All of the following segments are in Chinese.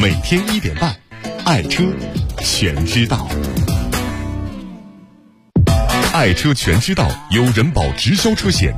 每天1点半，爱车全知道。爱车全知道由人保直销车险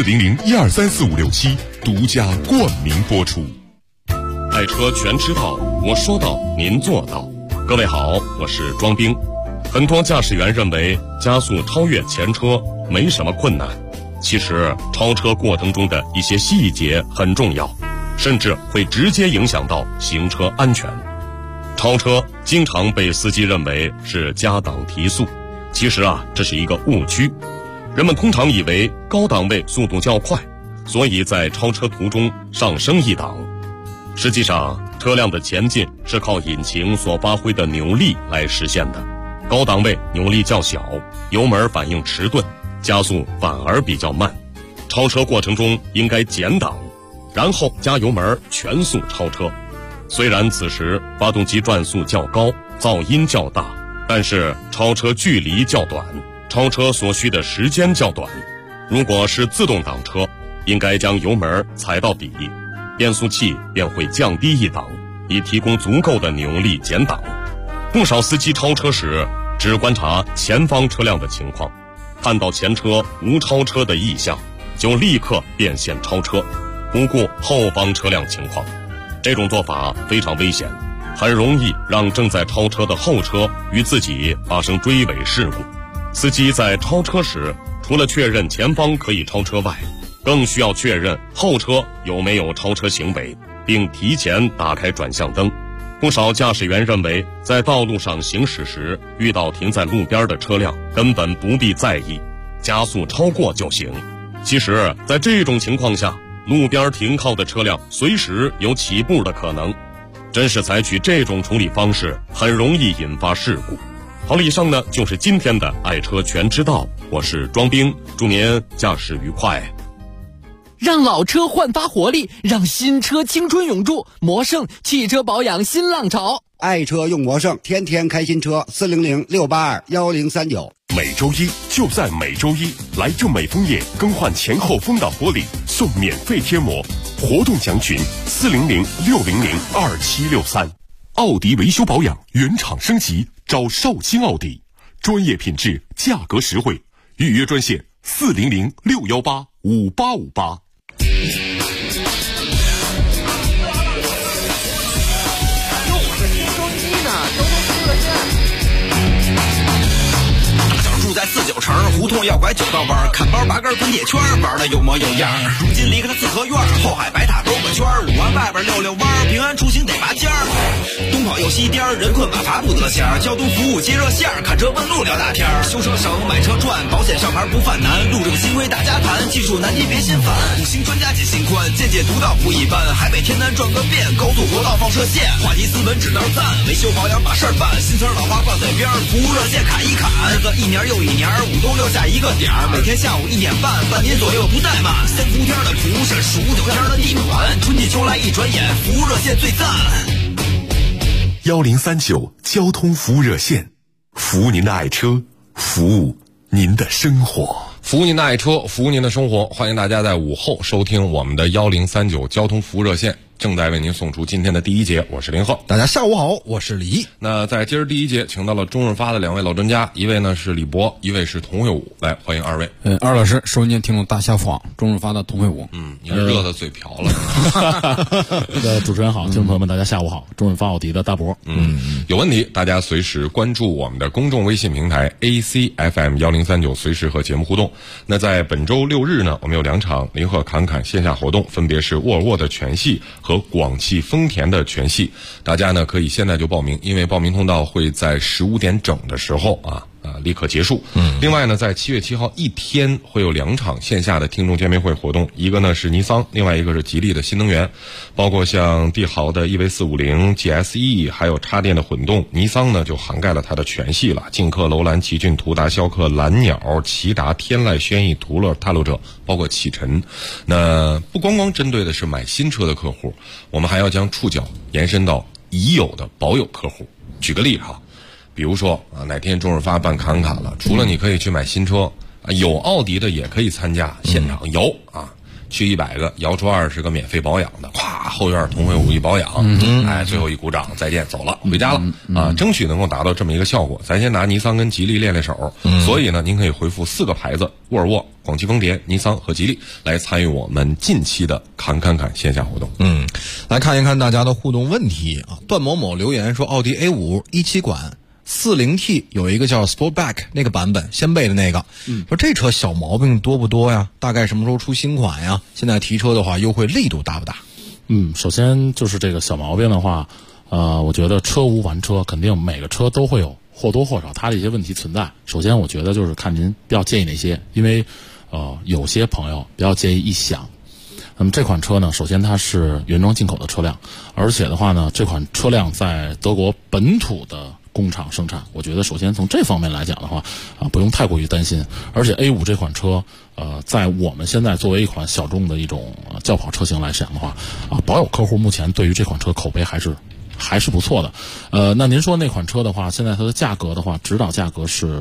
400-1234567独家冠名播出。爱车全知道，我说到您做到。各位好，我是庄兵。很多驾驶员认为加速超越前车没什么困难，其实超车过程中的一些细节很重要，甚至会直接影响到行车安全。超车经常被司机认为是加档提速，其实这是一个误区。人们通常以为高档位速度较快，所以在超车途中上升一档。实际上，车辆的前进是靠引擎所发挥的扭力来实现的。高档位扭力较小，油门反应迟钝，加速反而比较慢。超车过程中应该减档，然后加油门全速超车。虽然此时发动机转速较高，噪音较大，但是超车距离较短，超车所需的时间较短。如果是自动挡车，应该将油门踩到底，变速器便会降低一档，以提供足够的扭力减档。不少司机超车时只观察前方车辆的情况，看到前车无超车的意向，就立刻变线超车，不顾后方车辆情况。这种做法非常危险，很容易让正在超车的后车与自己发生追尾事故。司机在超车时，除了确认前方可以超车外，更需要确认后车有没有超车行为，并提前打开转向灯。不少驾驶员认为，在道路上行驶时遇到停在路边的车辆，根本不必在意，加速超过就行。其实，在这种情况下，路边停靠的车辆随时有起步的可能，真是采取这种处理方式，很容易引发事故。好了，以上呢就是今天的爱车全知道，我是庄兵，祝您驾驶愉快。 让老车焕发活力，让新车青春永驻。魔胜汽车保养新浪潮， 爱车用魔胜，天天开新车。400-682-1039。 每周一就在每周一，来正美枫叶更换前后风挡玻璃，送免费贴膜。活动详询400-600-2763。奥迪维修保养原厂升级，找绍兴奥迪，专业品质，价格实惠。预约专线400-618-5858。 在49城胡同要拐9道弯，看包8根滚铁圈，玩的有模有样。如今离开了四合院，后海白塔兜个圈，5环外边溜溜弯，平安出行得拔尖儿。东跑右西颠，人困马乏不得闲。交通服务接热线，看车问路聊大天。修车省，买车赚，保险上牌不犯难。路这个新规大家谈，技术难题别心烦。5星专家解心宽，见解独到不一般。海北天南转个遍，高速国道放射线。话题斯文指道赞，维修保养把事儿办。新词老话挂嘴边，服务热线砍一砍。日子一年又一年，5冬6夏一个点儿，每天下午1点半，半年左右不怠慢。3伏天的服务是15九天的地暖，春季秋来一转眼，服务热线最赞。 1039交通服务热线，服务您的爱车，服务您的生活。 服务您的爱车，服务您的生活。欢迎大家在午后收听我们的1039交通服务热线，正在为您送出今天的第一节，我是林鹤。 大家下午好，我是李毅。 那在今儿第一节请到了中润发的2位老专家，一位呢是李博，一位是童慧武，来欢迎二位。 二老师，收音机听众大家好，中润发的童慧武。 你是热的嘴瓢了。 主持人好，听众朋友们大家下午好，中润发奥迪的大博。 有问题大家随时关注我们的公众微信平台 ACFM1039，随时和节目互动。那在本周6日呢，我们有2场林鹤侃侃线下活动，分别是沃尔沃的全系和广汽丰田的全系。大家呢可以现在就报名，因为报名通道会在15点整的时候立刻结束。另外呢，在7月7号一天会有2场线下的听众见面会活动，一个呢是尼桑，另外一个是吉利的新能源，包括像帝豪的 EV450、GSE， 还有插电的混动。尼桑呢就涵盖了它的全系了，劲客、楼兰、奇骏、途达、逍客、蓝鸟、骐达、天籁、轩逸、途乐、踏路者，包括启辰。那不光光针对的是买新车的客户，我们还要将触角延伸到已有的保有客户。举个例比如说哪天中日发办侃侃了，除了你可以去买新车，有奥迪的也可以参加现场，有去100个，摇出20个免费保养的，咵，后院同惠五一保养，最后一鼓掌，再见，走了，回家了啊，争取能够达到这么一个效果。咱先拿尼桑跟吉利练手，所以呢，您可以回复4个牌子：沃尔沃、广汽丰田、尼桑和吉利，来参与我们近期的侃线下活动。 来看一看大家的互动问题啊。段某某留言说，奥迪 A5 17款。40T 有一个叫 Sportback 那个版本，掀背的那个，说这车小毛病多不多呀？大概什么时候出新款呀？现在提车的话，优惠力度大不大？ 首先就是这个小毛病的话，我觉得车无完车，肯定每个车都会有或多或少它的一些问题存在。首先，我觉得就是看您比较介意哪些，因为有些朋友比较介意异响。那么这款车呢，首先它是原装进口的车辆，而且的话呢，这款车辆在德国本土的工厂生产，我觉得首先从这方面来讲的话，不用太过于担心。而且 A5 这款车，在我们现在作为一款小众的一种轿跑车型来讲的话，保有客户目前对于这款车口碑还是不错的。那您说那款车的话，现在它的价格的话，指导价格是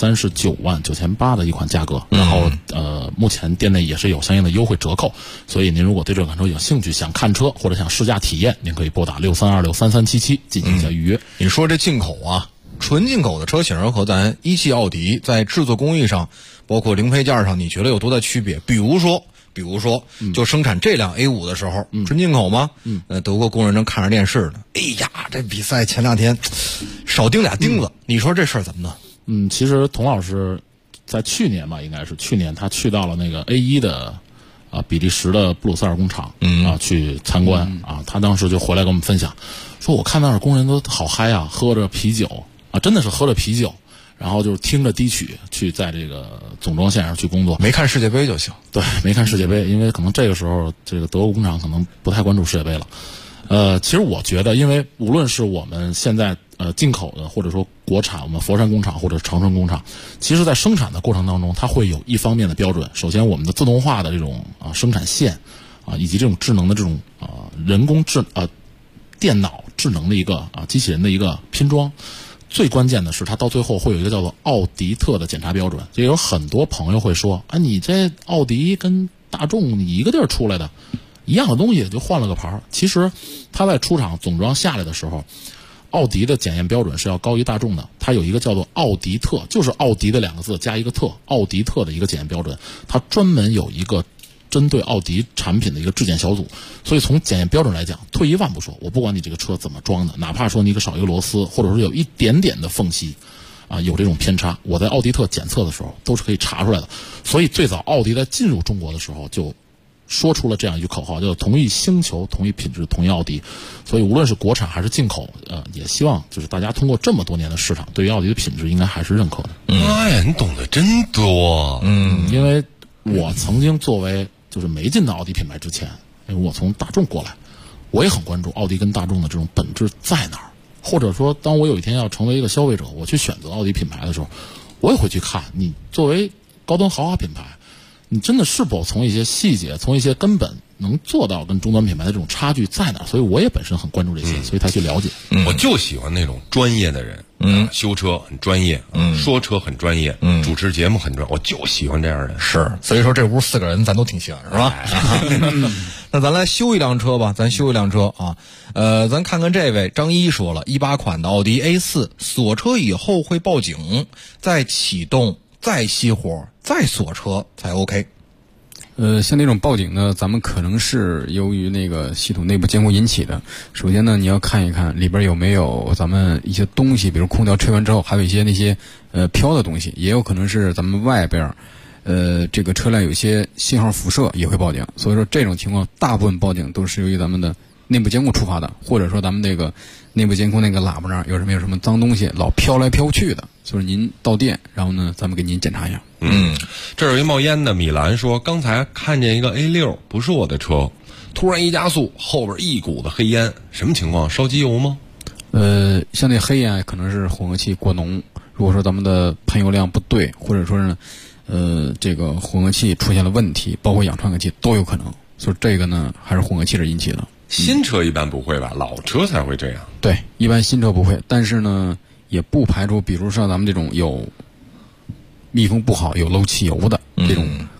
399800的一款价格，然后目前店内也是有相应的优惠折扣，所以您如果对这款车有兴趣，想看车或者想试驾体验，您可以拨打63263377进行一下预约。 你说这进口啊，纯进口的车型和咱一汽奥迪在制作工艺上，包括零配件上，你觉得有多大区别？比如说，就生产这辆 A5 的时候，纯进口吗？德国工人正看着电视呢，哎呀，这比赛前2天少钉俩钉子，你说这事儿怎么弄？ 其实童老师在去年吧，应该是去年，他去到了那个 A1 的比利时的布鲁塞尔工厂去参观他当时就回来跟我们分享，说我看那儿工人都好嗨啊，喝着啤酒真的是喝着啤酒。然后就是听着低曲去在这个总装线上去工作， 没看世界杯就行。 对，没看世界杯，因为可能这个时候这个德国工厂可能不太关注世界杯了。其实我觉得，因为无论是我们现在进口的，或者说国产，我们佛山工厂或者长春工厂，其实在生产的过程当中，它会有一方面的标准。首先，我们的自动化的这种生产线以及这种智能的这种人工电脑智能的一个机器人的一个拼装。最关键的是，它到最后会有一个叫做奥迪特的检查标准。就有很多朋友会说，你这奥迪跟大众你一个地儿出来的，一样的东西就换了个牌。其实，它在出厂总装下来的时候，奥迪的检验标准是要高于大众的。它有一个叫做奥迪特，就是奥迪的2个字加一个特，奥迪特的一个检验标准。它专门有一个针对奥迪产品的一个质检小组，所以从检验标准来讲，退一万步说，我不管你这个车怎么装的，哪怕说你少一个螺丝，或者说有一点点的缝隙有这种偏差，我在奥迪特检测的时候都是可以查出来的。所以最早奥迪在进入中国的时候就说出了这样一句口号，叫同一星球、同一品质、同一奥迪。所以无论是国产还是进口，也希望就是大家通过这么多年的市场，对于奥迪的品质应该还是认可的。 妈呀，你懂得真多。 因为我曾经作为就是没进到奥迪品牌之前，因为我从大众过来，我也很关注奥迪跟大众的这种本质在哪儿。或者说，当我有一天要成为一个消费者，我去选择奥迪品牌的时候，我也会去看你作为高端豪华品牌，你真的是否从一些细节，从一些根本能做到跟终端品牌的这种差距在哪儿？所以我也本身很关注这些，所以才去了解。 我就喜欢那种专业的人，修车很专业，说车很专业，主持节目很专业，我就喜欢这样的人。 是，所以说这屋4个人咱都挺喜欢，是吧？那咱来修一辆车吧，咱修一辆车啊。咱看看这位张一说了，18款的奥迪 A4 锁车以后会报警，再启动，再熄火，再锁车才 OK。 像那种报警呢，咱们可能是由于那个系统内部监控引起的。首先呢，你要看一看里边有没有咱们一些东西，比如空调吹完之后还有一些那些飘的东西，也有可能是咱们外边这个车辆有一些信号辐射也会报警。所以说这种情况大部分报警都是由于咱们的内部监控触发的，或者说咱们那个内部监控那个喇叭上有什么脏东西老飘来飘去的，所以您到店，然后呢咱们给您检查一下。 这有一冒烟的米兰说，刚才看见一个 A6 不是我的车，突然一加速，后边一股子黑烟，什么情况？烧机油吗？ 像那黑烟可能是混合气过浓，如果说咱们的喷油量不对，或者说是这个混合气出现了问题，包括氧传感器都有可能。所以这个呢还是混合气是引起的。 新车一般不会吧？老车才会这样。 对，一般新车不会，但是呢也不排除比如说咱们这种有密封不好有漏汽油的这种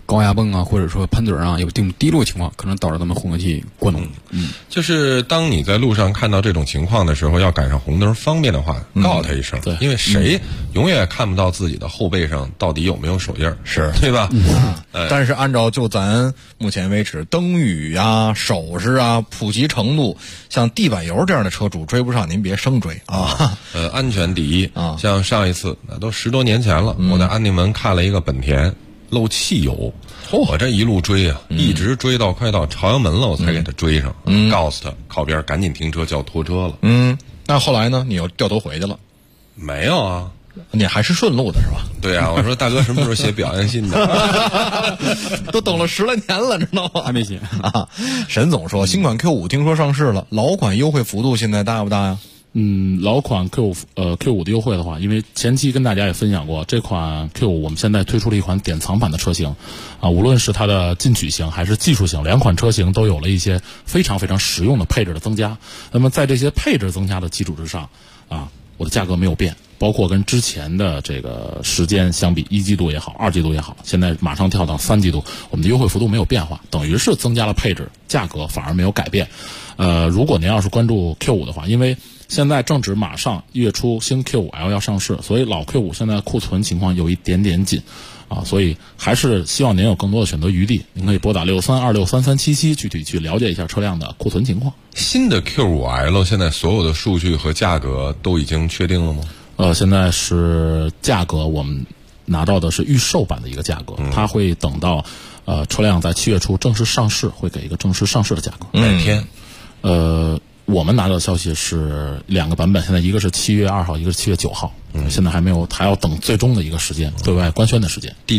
高压泵啊，或者说喷嘴啊有低落情况，可能导致咱们混合气过浓。 就是当你在路上看到这种情况的时候，要赶上红灯方便的话，告他一声， 对， 因为谁永远看不到自己的后背上到底有没有手印儿， 是对吧？ 但是按照就咱目前为止灯语啊、手势啊普及程度，像地板油这样的车主追不上，您别生追啊。 安全第一啊！ 像上一次那都10多年前了，我在安定门看了一个本田漏汽油，我这一路追啊，一直追到快到朝阳门了，我才给他追上，告诉他靠边赶紧停车叫拖车了。 那后来呢？你又掉头回去了？ 没有啊。 你还是顺路的是吧？ 对啊，我说大哥什么时候写表扬信的？ 都等了10来年了，知道吗？ 还没写啊。沈总说，新款 Q5 听说上市了，老款优惠幅度现在大不大呀？ 老款 Q5 的优惠的话，因为前期跟大家也分享过，这款 Q5 我们现在推出了一款典藏版的车型，无论是它的进取型还是技术型，两款车型都有了一些非常非常实用的配置的增加。那么在这些配置增加的基础之上，我的价格没有变，包括跟之前的这个时间相比，1季度也好，2季度也好，现在马上跳到3季度，我们的优惠幅度没有变化，等于是增加了配置，价格反而没有改变。如果您要是关注 Q5 的话，因为现在正值马上1月初新 Q5L 要上市，所以老 Q5 现在库存情况有一点点紧所以还是希望您有更多的选择余地，您可以拨打63263377具体去了解一下车辆的库存情况。 新的 Q5L 现在所有的数据和价格都已经确定了吗？ 现在是价格我们拿到的是预售版的一个价格，它会等到车辆在7月初正式上市，会给一个正式上市的价格。 哪天？ 我们拿到的消息是2个版本，现在一个是7月2号，一个是7月9号。现在还没有，还要等最终的一个时间，对外官宣的时间。 地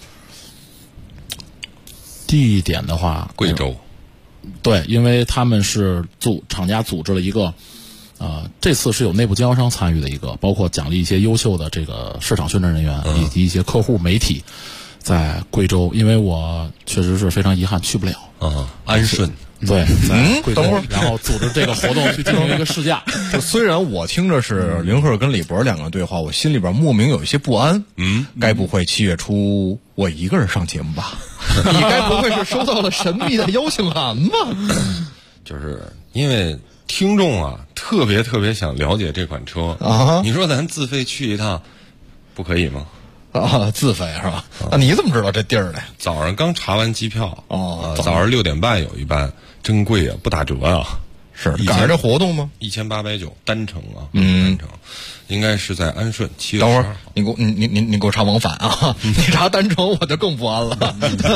点的话， 贵州。 对，因为他们是厂家组织了一个，这次是有内部经销商参与的一个，包括奖励一些优秀的这个市场宣传人员，以及一些客户媒体，在贵州。因为我确实是非常遗憾去不了。 安顺。 对，贵州，然后组织这个活动去进行一个试驾。 就虽然我听着是林鹤跟李博2个对话，我心里边莫名有一些不安。该不会7月初我一个人上节目吧？你该不会是收到了神秘的邀请函吧？ 就是因为听众啊，特别想了解这款车你说咱自费去一趟，不可以吗？ 自费是吧？那你怎么知道这地儿的？ 早上刚查完机票早上6点半有一班，真贵啊，不打折啊。 是赶上这活动吗 ？1890单程啊，单程，应该是在安顺7月12号。 等会儿你给我查往返啊！你查单程我就更不安了。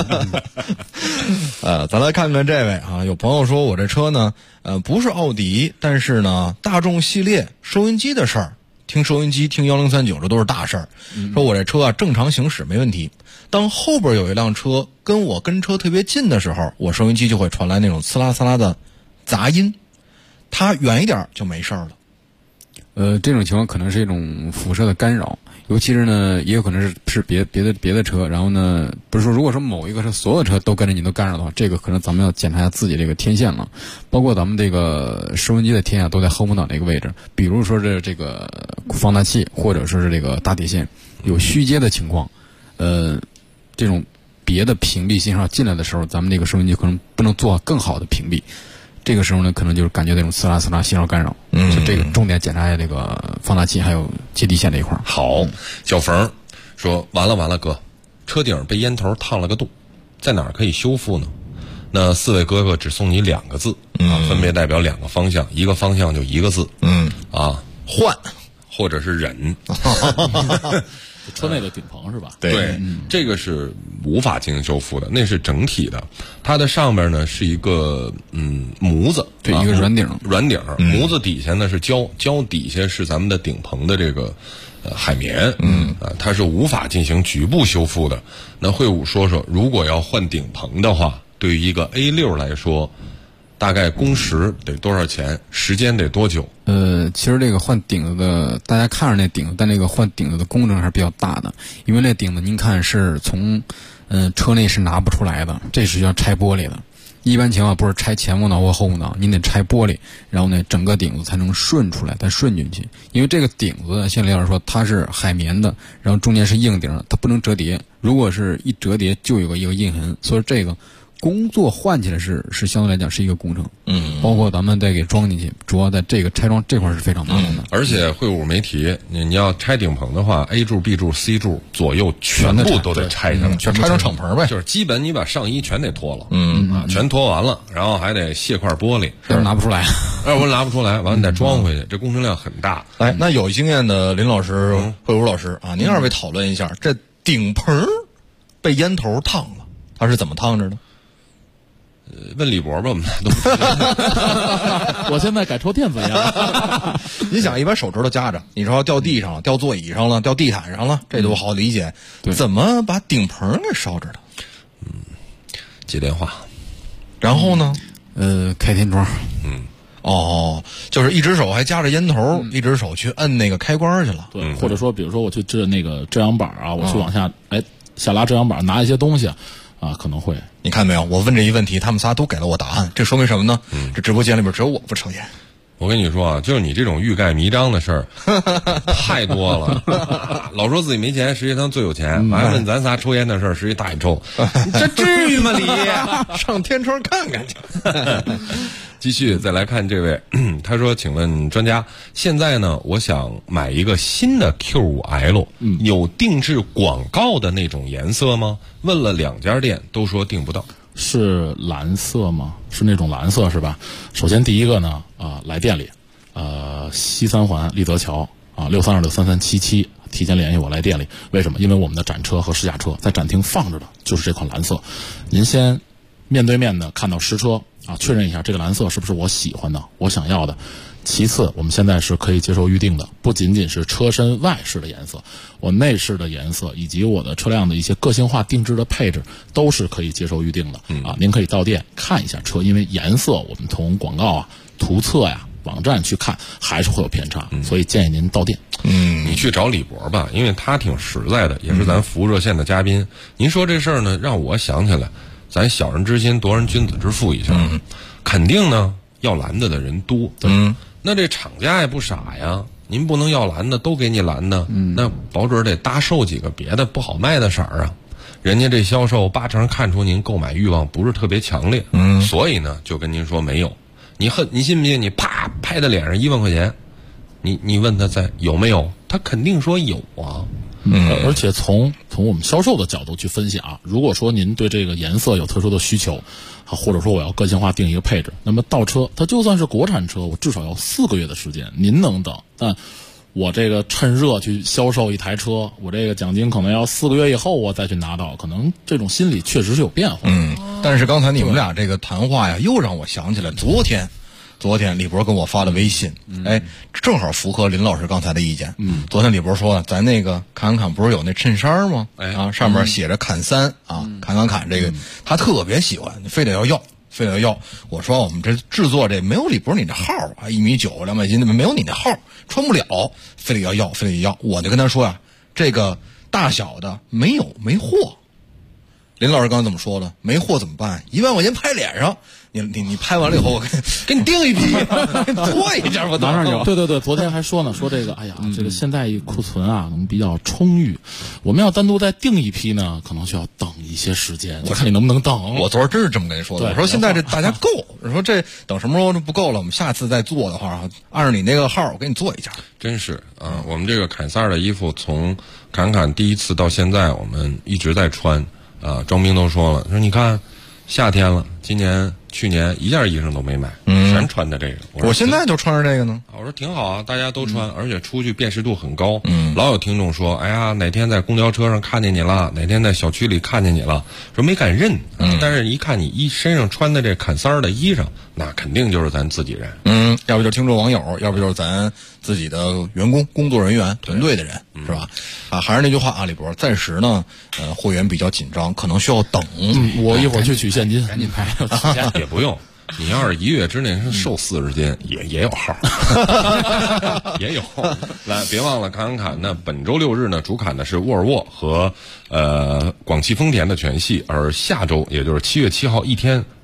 咱来看看这位有朋友说我这车呢，不是奥迪，但是呢，大众系列收音机的事儿。听收音机听1039这都是大事儿，说我这车正常行驶没问题，当后边有一辆车跟我跟车特别近的时候，我收音机就会传来那种呲啦呲啦的杂音，它远一点就没事了。 这种情况可能是一种辐射的干扰，尤其是呢，也有可能是别的车，然后呢，不是说如果说某一个车所有车都跟着你都干扰的话，这个可能咱们要检查一下自己这个天线了，包括咱们这个收音机的天线都在后风挡这个位置，比如说这个放大器或者说是这个大铁线有虚接的情况，这种别的屏蔽信号进来的时候，咱们这个收音机可能不能做更好的屏蔽。这个时候呢，可能就是感觉那种呲啦呲啦信号干扰。就这个重点检查一下这个放大器还有接地线这一块。 好，小冯说完了哥，车顶被烟头烫了个洞，在哪儿可以修复呢？那4位哥哥只送你2个字分别代表2个方向，一个方向就1个字换或者是忍。 车内的顶棚是吧？ 对，这个是无法进行修复的，那是整体的。它的上边呢是一个模子， 对，一个软顶， 模子底下呢是胶底下是咱们的顶棚的这个海绵，它是无法进行局部修复的。那会武说说，如果要换顶棚的话，对于一个 A6 来说，大概工时得多少钱？时间得多久？ 其实这个换顶子的，大家看着那顶子，但那个换顶子的工程还是比较大的，因为那顶子您看是从车内是拿不出来的，这是要拆玻璃的。 一般情况不是拆前风挡或后风挡，您得拆玻璃，然后呢整个顶子才能顺出来，再顺进去。因为这个顶子像李老师说它是海绵的，然后中间是硬顶，它不能折叠，如果是一折叠就有一个印痕，所以这个工作换起来是相对来讲是一个工程，包括咱们再给装进去，主要在这个拆装这块是非常麻烦的。 而且会武没提，你要拆顶棚的话 ，A 柱、B 柱、C 柱左右全部都得拆下来， 就拆成敞篷呗， 就是基本你把上衣全得脱了，全脱完了，然后还得卸块玻璃， 拿不出来， 我拿不出来，完了再装回去，这工程量很大。 哎，那有经验的林老师、会武老师啊，您二位讨论一下，这顶棚被烟头烫了，它是怎么烫着的？ 问李博吧，我们都不知道。 我现在改抽电子烟了。 你想，一般手指头夹着，你说掉地上了、掉座椅上了、掉地毯上了，这都好理解。怎么把顶棚给烧着的？ 接电话， 然后呢？ 开天窗。 哦，就是一只手还夹着烟头，一只手去摁那个开关去了。 对，或者说，比如说我去支那个遮阳板啊，我去往下下拉遮阳板，拿一些东西啊，可能会。 你看没有？我问这一问题，他们仨都给了我答案，这说明什么呢？这直播间里边只有我不抽烟。 我跟你说啊，就是你这种欲盖弥彰的事儿太多了。老说自己没钱，实际上最有钱。完问咱仨抽烟的事儿，实际大爷抽。这至于吗你？ 上天窗看看去。 继续再来看这位，他说：“请问专家，现在呢，我想买一个新的 Q5L，有定制广告的那种颜色吗？问了2家店，都说订不到。 是蓝色吗？是那种蓝色是吧？首先第一个呢，来店里，西三环立德桥632633377，提前联系我来店里。为什么？因为我们的展车和试驾车在展厅放着的就是这款蓝色。您先面对面的看到实车。”确认一下这个蓝色是不是我喜欢的、我想要的。其次，我们现在是可以接受预定的，不仅仅是车身外饰的颜色，我内饰的颜色以及我的车辆的一些个性化定制的配置都是可以接受预定的。您可以到店看一下车，因为颜色我们从广告图册网站去看还是会有偏差，所以建议您到店。 你去找李博吧，因为他挺实在的，也是咱服务热线的嘉宾。您说这事儿呢，让我想起来。咱小人之心夺人君子之腹一下，肯定呢要蓝的人多，那这厂家也不傻呀，您不能要蓝的都给你蓝的，那保准得搭售几个别的不好卖的色儿啊，人家这销售80%看出您购买欲望不是特别强烈，所以呢就跟您说没有，你信不信你啪拍他脸上1万块钱，你问他有没有，他肯定说有啊。 而且从我们销售的角度去分析如果说您对这个颜色有特殊的需求，或者说我要个性化定一个配置，那么到车它就算是国产车，我至少要4个月的时间，您能等。但我这个趁热去销售一台车，我这个奖金可能要4个月以后我再去拿到，可能这种心理确实是有变化。 但是刚才你们俩这个谈话又让我想起来昨天李博跟我发的微信，正好符合林老师刚才的意见。昨天李博说咱那个侃不是有那衬衫吗？上面写着侃3侃这个他特别喜欢，非得要。我说我们这制作这没有李博你这号1.9米200斤的没有你那号穿不了，非得要。我就跟他说这个大小的没货。林老师刚才怎么说的？没货怎么办？1万块钱拍脸上。你拍完了以后，我给你订一批，做一下吧， 马上有。对，昨天还说呢，说这个，这个现在库存能比较充裕，我们要单独再订一批呢，可能需要等一些时间。我看你能不能等？ 我昨儿真是这么跟你说的。我说现在这大家够，我说这等什么时候不够了，我们下次再做的话，按照你那个号，我给你做一下。 真是我们这个侃3的衣服从侃第一次到现在，我们一直在穿庄兵都说了，说你看夏天了，今年。去年一件衣裳都没买，全穿的这个。 我现在就穿着这个呢。 我说挺好啊，大家都穿，而且出去辨识度很高。老有听众说，哎呀，哪天在公交车上看见你了，哪天在小区里看见你了，说没敢认。但是一看你身上穿的这侃3的衣裳，那肯定就是咱自己人。 要不就是听众网友，要不就是咱自己的员工、工作人员、团队的人，是吧？还是那句话李博，暂时呢，货源比较紧张，可能需要等。 我一会儿去取现金， 赶紧拍。 也不用，你要是1月之内瘦40斤，也有号，也有。来，别忘了侃。那本周6日呢，主侃的是沃尔沃和广汽丰田的全系，而下周也就是7月7号一天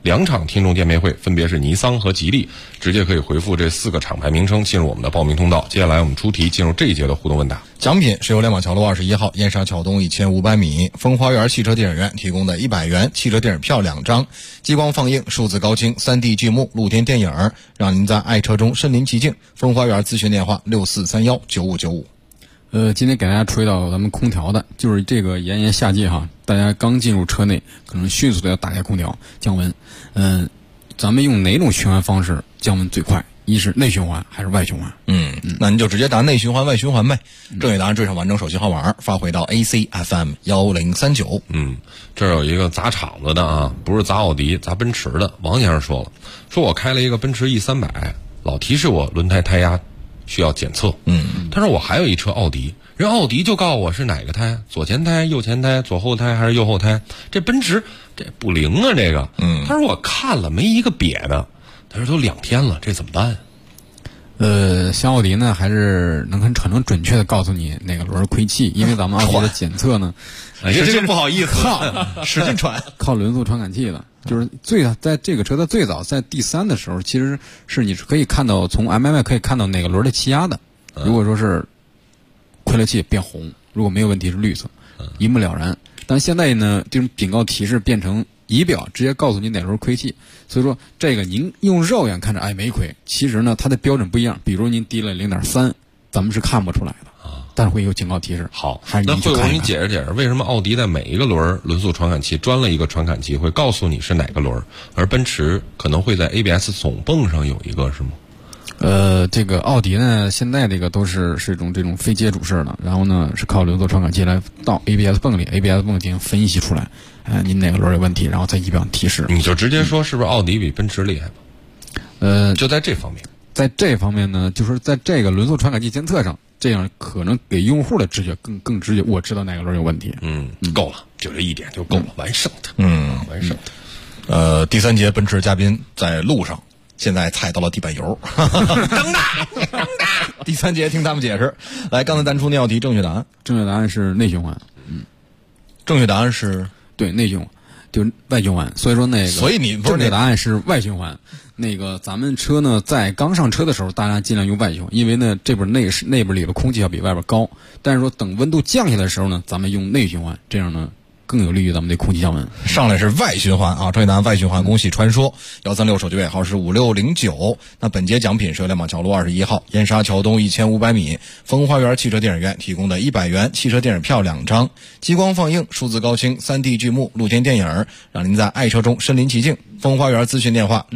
2场听众见面会，分别是尼桑和吉利，直接可以回复这4个厂牌名称进入我们的报名通道。接下来我们出题，进入这一节的互动问答。 奖品是由亮马桥路21号燕莎桥东1500米风花园汽车电影院提供的100元汽车电影票2张，激光放映、数字高清、3D 剧目、露天电影，让您在爱车中身临其境。风花园咨询电话64319595。 今天给大家吹到咱们空调的，就是这个炎炎夏季哈，大家刚进入车内，可能迅速的要打开空调降温。咱们用哪种循环方式降温最快？一是内循环还是外循环？ 那您就直接答内循环、外循环呗。正确答案缀上完整手机号码，发回到 ACFM 1039。 这儿有一个砸场子的啊，不是砸奥迪，砸奔驰的。王先生说了，说我开了一个奔驰 E300，老提示我轮胎胎压需要检测。他说我还有一车奥迪，人奥迪就告诉我是哪个胎，左前胎、右前胎、左后胎还是右后胎。这奔驰这不灵啊，这个。他说我看了没一个瘪的。他说都2天了，这怎么办？ 像奥迪呢，还是能很准确的告诉你哪个轮亏气，因为咱们奥迪的检测呢， 这就不好意思，使劲传， 靠轮速传感器的。就是在这个车的最早在第3的时候，其实是你是可以看到从 MMI 可以看到哪个轮的气压的。如果说是亏了气变红，如果没有问题是绿色，一目了然。但现在呢，这种警告提示变成仪表直接告诉你哪轮亏气，所以说这个您用肉眼看着没亏，其实呢它的标准不一样，比如您低了0.3，咱们是看不出来的啊，但是会有警告提示。 好， 还是那会给你解释为什么奥迪在每一个轮速传感器专了一个传感器，会告诉你是哪个轮，而奔驰可能会在 ABS 总泵上有一个，是吗？ 这个奥迪呢，现在这个都是这种非接触式的，然后呢是靠轮速传感器来到 ABS 泵里 ，ABS 泵进行分析出来，您哪个轮有问题，然后在仪表提示。 你就直接说是不是奥迪比奔驰厉害吗？就在这方面， 在这方面呢，就是在这个轮速传感器监测上，这样可能给用户的直觉更直觉，我知道哪个轮有问题。 够了，就这一点就够了，完胜的。完胜的。第3节奔驰嘉宾在路上。现在踩到了地板油， 等打。 第3节听他们解释。来，刚才咱出那道题，正确答案。 正确答案是内循环。 正确答案是对内循环，就是外循环。所以说所以你正确答案是外循环。那个咱们车呢，在刚上车的时候，大家尽量用外循环，因为呢这边内部里的空气要比外边高。但是说等温度降下来的时候呢，咱们用内循环，这样呢更有利于咱们的空气降温。 上来是外循环啊，正确答案外循环，恭喜传说136手机尾号是5609。那本节奖品是由亮马桥路21号燕莎桥东1500米风花园汽车电影院提供的100元汽车电影票2张，激光放映、数字高清、3D 剧目、露天电影，让您在爱车中身临其境。风花园咨询电话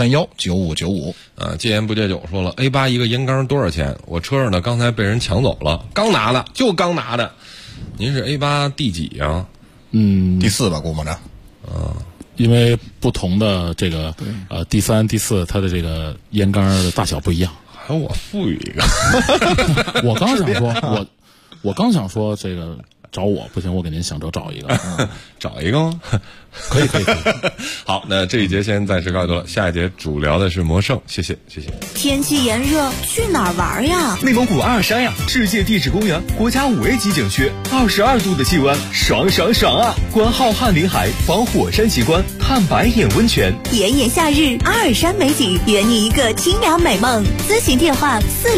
64319595。 戒烟不戒酒说了 ，A8 一个烟缸多少钱？我车上呢刚才被人抢走了，刚拿的。您是 A8 第几呀？ 第4吧，估摸着。 因为不同的这个第3、第4，它的这个烟缸的大小不一样。 还有我富裕一个， 我刚想说这个找我不行，我给您想找一个， 找一个吗？ 可以。 好，那这一节先暂时告一段落，下一节主聊的是魔圣，谢谢。 天气炎热，去哪儿玩呀？ 内蒙古阿尔山呀，世界地质公园，国家5A 级景区，22度的气温，爽啊！观浩瀚林海，访火山奇观，探白眼温泉。 炎炎夏日，阿尔山美景，圆你一个清凉美梦。咨询电话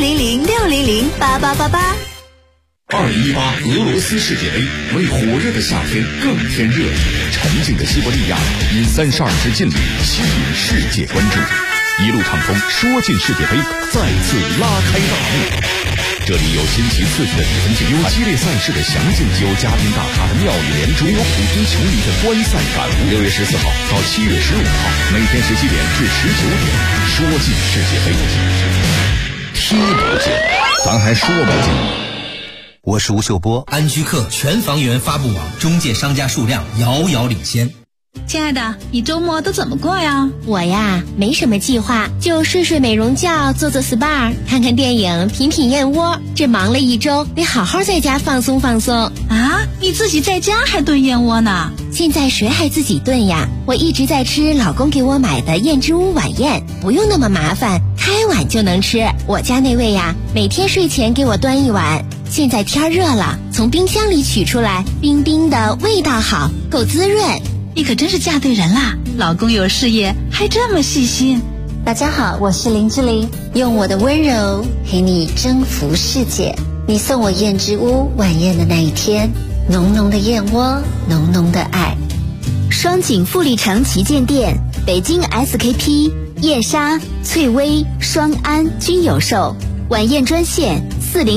400-600-8888。 2018俄罗斯世界杯为火热的夏天更添热情，沉静的西伯利亚因32支劲旅吸引世界关注，一路畅通说进世界杯再次拉开大幕。这里有新奇刺激的比分竞赛，有激烈赛事的详尽，有嘉宾大咖的妙语连珠，有普通球迷的观赛感悟。6月14号到7月15号，每天17点至19点，说进世界杯，踢不进，咱还说不进。 我是吴秀波，安居客全房源发布网中介商家数量遥遥领先。 亲爱的，你周末都怎么过呀？ 我呀，没什么计划，就睡美容觉，做 SPA， 看看电影，品燕窝。这忙了一周，得好好在家放松放松。 啊，你自己在家还炖燕窝呢？ 现在谁还自己炖呀？我一直在吃老公给我买的燕之屋晚宴，不用那么麻烦，开碗就能吃。我家那位呀，每天睡前给我端一碗。现在天热了，从冰箱里取出来，冰冰的，味道好，够滋润。 你可真是嫁对人啦！老公有事业，还这么细心。 大家好，我是林志玲，用我的温柔陪你征服世界。你送我燕之屋晚宴的那一天，浓浓的燕窝，浓浓的爱。双井富力城旗舰店，北京 SKP、燕莎、翠微、双安均有售。晚宴专线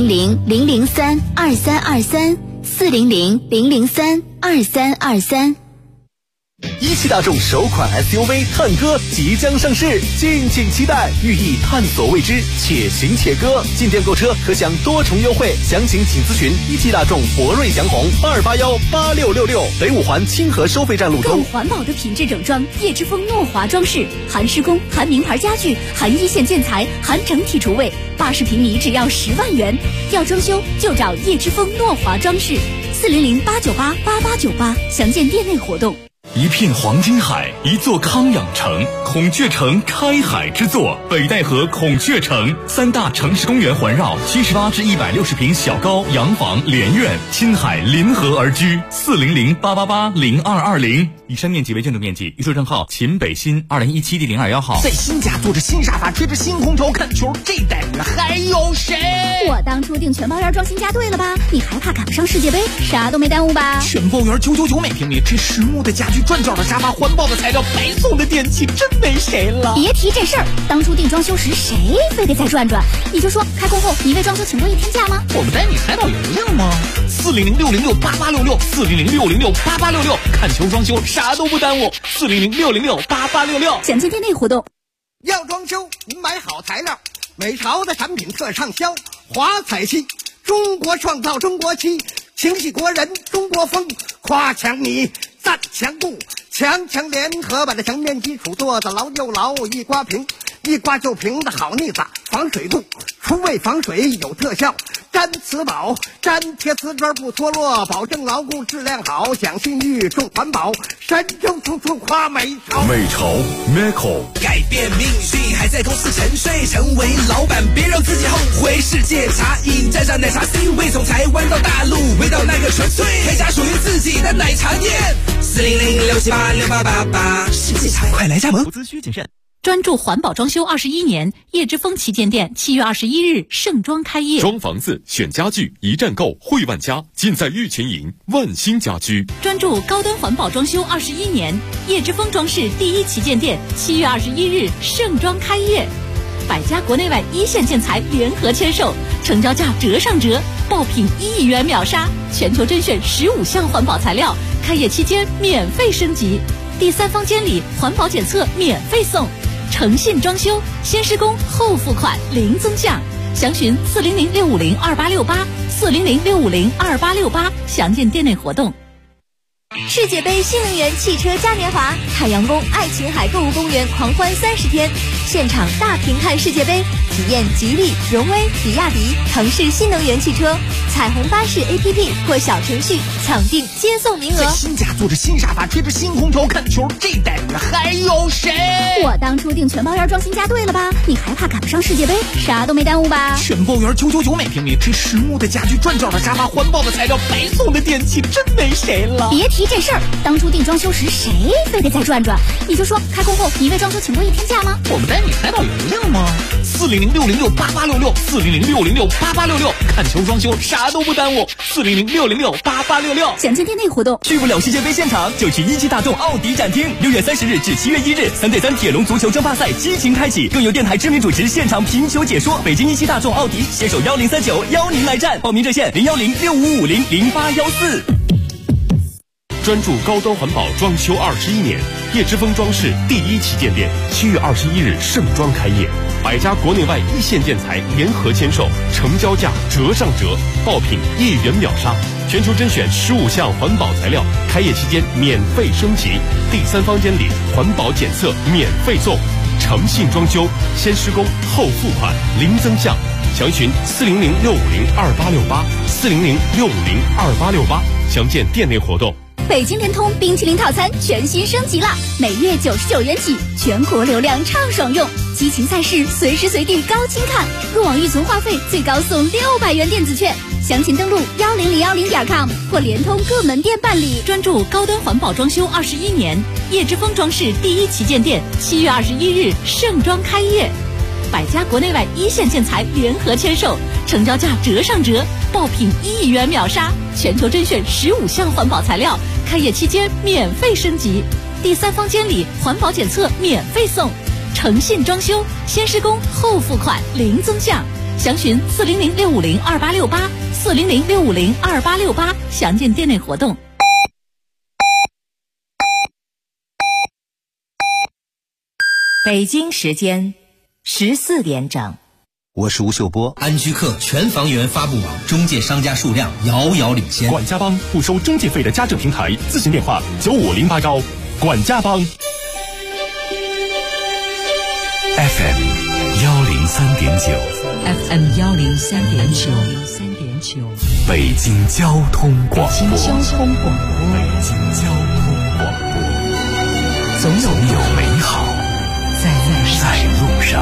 400-003-2323，400-003-2323。 一汽大众首款 SUV 探歌即将上市，敬请期待，寓意探索未知，且行且歌。进店购车可享多重优惠，详情请咨询一汽大众博瑞祥宏2818666，北五环清河收费站路东。 更环保的品质整装，叶之峰诺华装饰，含施工、含名牌家具、含一线建材、含整体厨卫，80平米只要10万元。要装修就找叶之峰诺华装饰，400-898-8898，详见店内活动。 一片黄金海，一座康养城，孔雀城开海之作，北戴河孔雀城，3大城市公园环绕，78至160平小高洋房连院，亲海临河而居，400-888-0220。以上面积为建筑面积，预售证号秦北新2017第02号。 在新家坐着新沙发，吹着新空调看球，这待遇还有谁？ 我当初订全包园装新家对了吧？你还怕赶不上世界杯？啥都没耽误吧？ 全包园999每平米，这实木的家具，转角的沙发，环保的材料，白送的电器，真没谁了。 别提这事儿，当初订装修时谁非得再转转？你就说开工后你为装修请过1天假吗？ 我们带你海岛游游吗？400-606-8866，400-606-8866，看球装修啥都不耽误，400-606-8866。 详见店内活动。 要装修，您买好材料，美潮的产品特畅销，华彩漆，中国创造中国漆，情系国人中国风，夸墙你赞墙布，墙联合把这墙面基础做得牢又牢，一刮平，一刮就平的好腻子，防水度，厨卫防水有特效，粘瓷宝，粘贴瓷砖不脱落，保证牢固质量好，讲信誉重环保，神州处处夸美潮。 美潮 Meco 改变命运还在公司沉睡，成为老板别让自己后悔。世界茶饮沾上奶茶 C 味，从台湾到大陆，味道那个纯粹，开家属于自己的奶茶店。400-678-6888，世界茶快来加盟， 资需谨慎。 专注环保装修21年，叶之峰旗舰店7月21日盛装开业。 装房子选家具，一站购汇万家，尽在玉泉营万兴家居。 专注高端环保装修21年，叶之峰装饰第一旗舰店7月21日盛装开业。100家国内外一线建材联合签售，成交价折上折，爆品1亿元秒杀，全球甄选15项环保材料，开业期间免费升级，第3方监理环保检测免费送。诚信装修，先施工后付款零增价，详询400-650-2868，400-650-2868，详见店内活动。 世界杯新能源汽车嘉年华，海洋宫爱琴海购物公园狂欢30天，现场大屏看世界杯，体验吉利、荣威、比亚迪、腾势新能源汽车，彩虹巴士 APP 或小程序抢订接送名额。 在新家坐着新沙发，吹着新空调看球，这待遇还有谁？ 我当初订全包园装新家对了吧？你还怕赶不上世界杯？啥都没耽误吧？ 全包园999每平米，这实木的家具，转角的沙发，环保的材料，白送的电器，真没谁了。 别提这事儿，当初订装修时谁非得再转转？你就说开工后你为装修请过1天假吗？ 我们带你海岛游游吗？400-606-8866，400-606-8866，看球装修啥都不耽误，400-606-8866。 详见店内活动。 去不了世界杯现场，就去一汽大众奥迪展厅。6月30日至7月1日，3对3铁笼足球争霸赛激情开启，更有电台知名主持现场评球解说。北京一汽大众奥迪携手1039邀您来战，报名热线010-6550-0814。专注高端环保装修21年，叶之峰装饰第一旗舰店7月21日盛装开业，100家国内外一线建材联合签售，成交价折上折，爆品1亿元秒杀，全球甄选15项环保材料，开业期间免费升级，第3方监理环保检测免费送，诚信装修，先施工后付款零增项，详询400-650-2868，400-650-2868，详见店内活动。 北京联通冰淇淋套餐全新升级了，每月99元起，全国流量畅爽用，激情赛事随时随地高清看，入网预存话费最高送600元电子券， 详情登录10010.com 或联通各门店办理。 专注高端环保装修21年，叶之峰装饰第1旗舰店7月21日盛装开业，百家国内外一线建材联合签售，成交价折上折，爆品1亿元秒杀，全球甄选15项环保材料，开业期间免费升级，第3方监理环保检测免费送，诚信装修，先施工后付款零增项，详询400-650-2868，400-650-2868，详见店内活动。 北京时间14点整。 我是吴秀波。安居客全房源发布网中介商家数量遥遥领先。 管家帮不收中介费的家政平台，咨询电话9508招。管家帮。 FM 103.9 FM 103.9， 北京交通广播。 北京交通广播，总有美好在路上。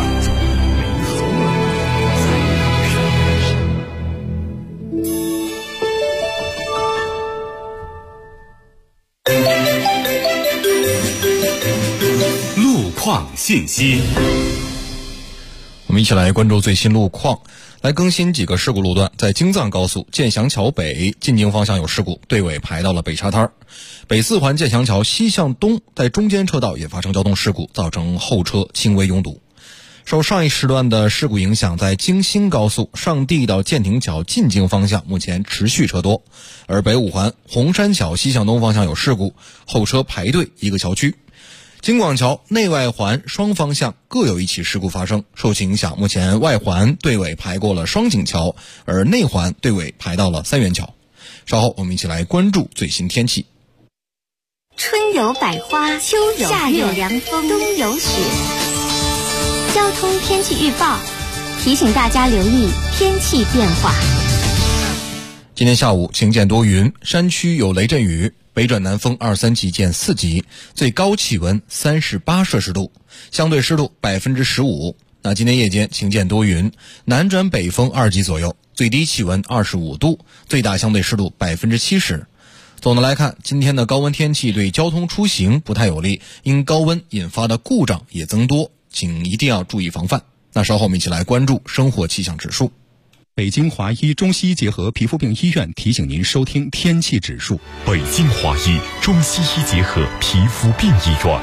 路况信息， 我们一起来关注最新路况，来更新几个事故路段。在京藏高速建祥桥北进京方向有事故，队尾排到了北沙滩。北四环建祥桥西向东在中间车道也发生交通事故，造成后车轻微拥堵。受上一时段的事故影响，在京新高速上地到建亭桥进京方向目前持续车多，而北五环红山桥西向东方向有事故，后车排队一个桥区。京广桥内外环双方向各有一起事故发生，受其影响，目前外环队尾排过了双井桥，而内环队尾排到了三元桥。稍后我们一起来关注最新天气。 春有百花，秋有夏有凉风，冬有雪。交通天气预报提醒大家留意天气变化。 今天下午晴见多云，山区有雷阵雨，北转南风2、3级见4级，最高气温38摄氏度，相对湿度15%。那今天夜间晴见多云，南转北风2级左右，最低气温25度，最大相对湿度70%。总的来看，今天的高温天气对交通出行不太有利，因高温引发的故障也增多，请一定要注意防范。那稍后我们一起来关注生活气象指数。 北京华医中西医结合皮肤病医院提醒您收听天气指数。 北京华医中西医结合皮肤病医院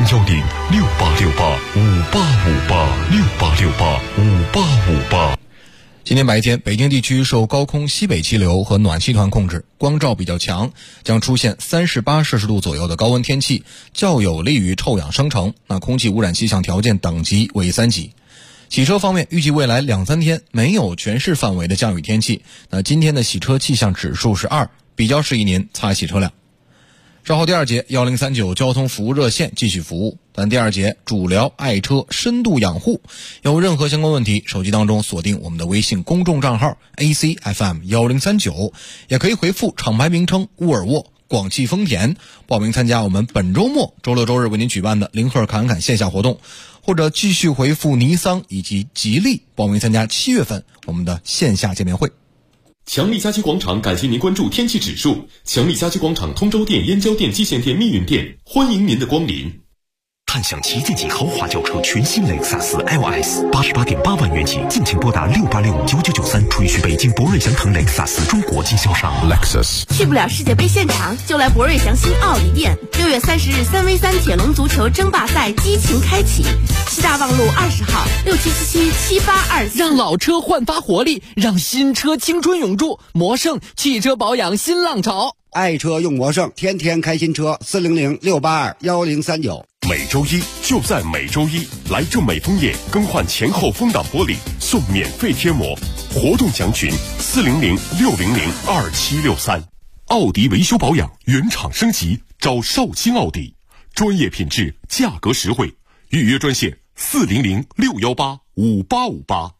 ，010-6868-5858，6868-5858。 今天白天，北京地区受高空西北气流和暖气团控制，光照比较强，将出现38摄氏度左右的高温天气，较有利于臭氧生成。那空气污染气象条件等级为3级。洗车方面，预计未来2、3天没有全市范围的降雨天气。那今天的洗车气象指数是2，比较适宜您擦洗车辆。稍后第2节1039交通服务热线继续服务。但第2节主聊爱车深度养护，有任何相关问题，手机当中锁定我们的微信公众账号 ACFM1039，也可以回复厂牌名称沃尔沃、广汽丰田，报名参加我们本周末周六周日为您举办的零赫侃侃线下活动，或者继续回复尼桑以及吉利，报名参加7月份我们的线下见面会。 强力家居广场感谢您关注天气指数。强力家居广场通州店、燕郊店、蓟县店、密云店，欢迎您的光临。 探享旗舰级豪华轿车全新雷克萨斯 LS，88.8万元起，敬请拨打68659993，出于北京博瑞祥腾雷克萨斯中国经销商 Lexus。 去不了世界杯现场，就来博瑞祥新奥迪店。6月30日3v3铁笼足球争霸赛激情开启，西大望路20号67777824。 让老车焕发活力，让新车青春永驻。魔胜汽车保养新浪潮， 爱车用魔胜，天天开新车，400-682-1039。 每周一就在每周一，来正美枫叶更换前后风挡玻璃送免费贴膜，活动详询400-600-2763。奥迪维修保养原厂升级，找绍兴奥迪，专业品质，价格实惠，预约专线400-618-5858。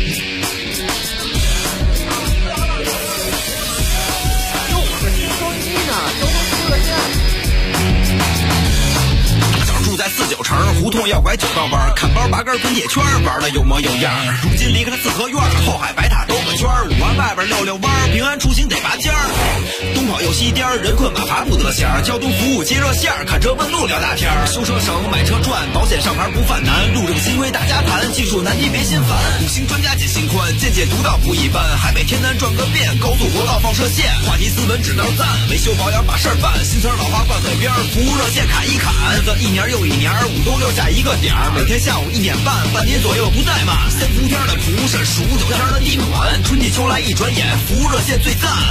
在49城胡同要拐9道弯，看包拔根滚铁圈，玩的有模有样。如今离开了四合院，后海白塔兜个圈，5万外外边溜溜弯儿，平安出行得拔尖儿。东跑又西颠儿，人困马乏不得闲儿。交通服务接热线儿，看车问路聊大天儿。修车省，买车赚，保险上牌不犯难。路政新规大家谈，技术难题别心烦。五星专家解心宽，见解独到不一般。海北天南转个遍，高速国道放射线，话题斯文指导赞，维修保养把事儿办。新词老话挂嘴边，服务热线砍一砍。一年又一年，5都6下一个点儿。每天下午1点半，半年左右不怠慢。3伏天的蒲是数9天的地暖，春季秋来一转眼，服务热线最赞。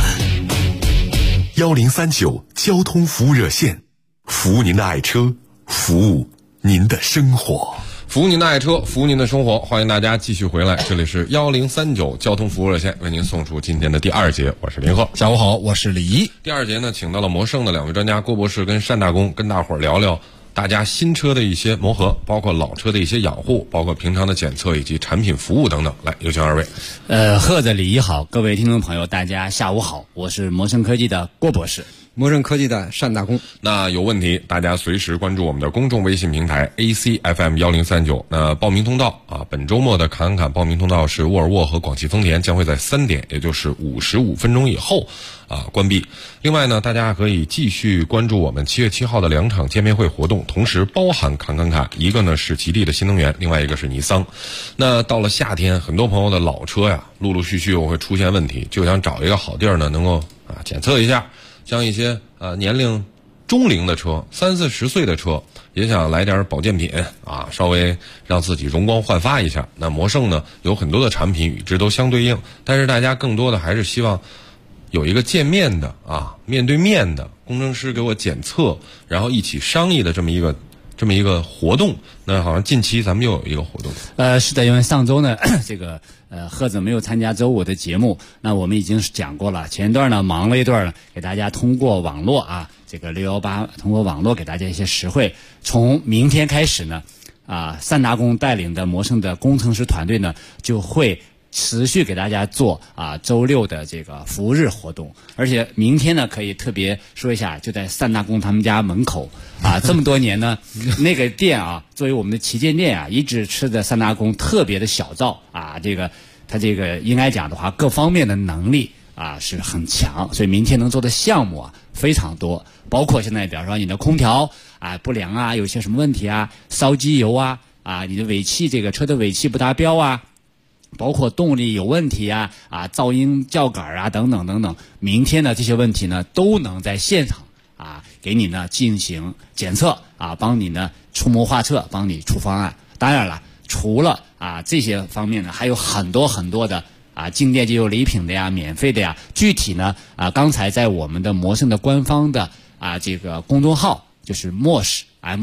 1039交通服务热线，服务您的爱车，服务您的生活。 服务您的爱车，服务您的生活，欢迎大家继续回来，这里是1039交通服务热线，为您送出今天的第2节，我是林鹤。 下午好，我是李怡。 第2节呢，请到了摩胜的2位专家郭博士跟单大公，跟大伙儿聊聊大家新车的一些磨合，包括老车的一些养护，包括平常的检测以及产品服务等等。来，有请2位。 贺子李怡好，各位听众朋友，大家下午好，我是摩胜科技的郭博士。 摩胜科技的单大公。 那有问题，大家随时关注我们的公众微信平台 ACFM 1039。那报名通道啊，本周末的侃侃报名通道是沃尔沃和广汽丰田将会在3点，也就是55分钟以后关闭。另外呢，大家可以继续关注我们7月7号的2场见面会活动，同时包含侃，一个呢是吉利的新能源，另外一个是尼桑。那到了夏天，很多朋友的老车呀，陆陆续续又会出现问题，就想找一个好地儿呢，能够检测一下。像一些年龄中龄的车，30-40岁的车，也想来点保健品稍微让自己容光焕发一下。那摩胜呢，有很多的产品与之都相对应，但是大家更多的还是希望有一个见面的面对面的工程师给我检测，然后一起商议的这么一个活动。那好像近期咱们又有一个活动。 是的，因为上周呢，这个贺子没有参加周5的节目，那我们已经讲过了。前一段呢忙了一段呢，给大家通过网络这个618通过网络给大家一些实惠。从明天开始呢，单大公带领的摩胜的工程师团队呢，就会持续给大家做周6的这个服务日活动。而且明天呢，可以特别说一下，就在单大公他们家门口这么多年呢，那个店作为我们的旗舰店一直吃的单大公特别的小灶他这个应该讲的话，各方面的能力是很强，所以明天能做的项目非常多，包括现在比方说你的空调不良有些什么问题烧机油你的尾气这个车的尾气不达标包括动力有问题噪音叫杆等等等等，明天呢这些问题呢都能在现场给你呢进行检测帮你呢出谋划策，帮你出方案。当然了，除了这些方面呢，还有很多很多的进店就有礼品的免费的具体呢刚才在我们的摩胜的官方的这个公众号，就是 MOSH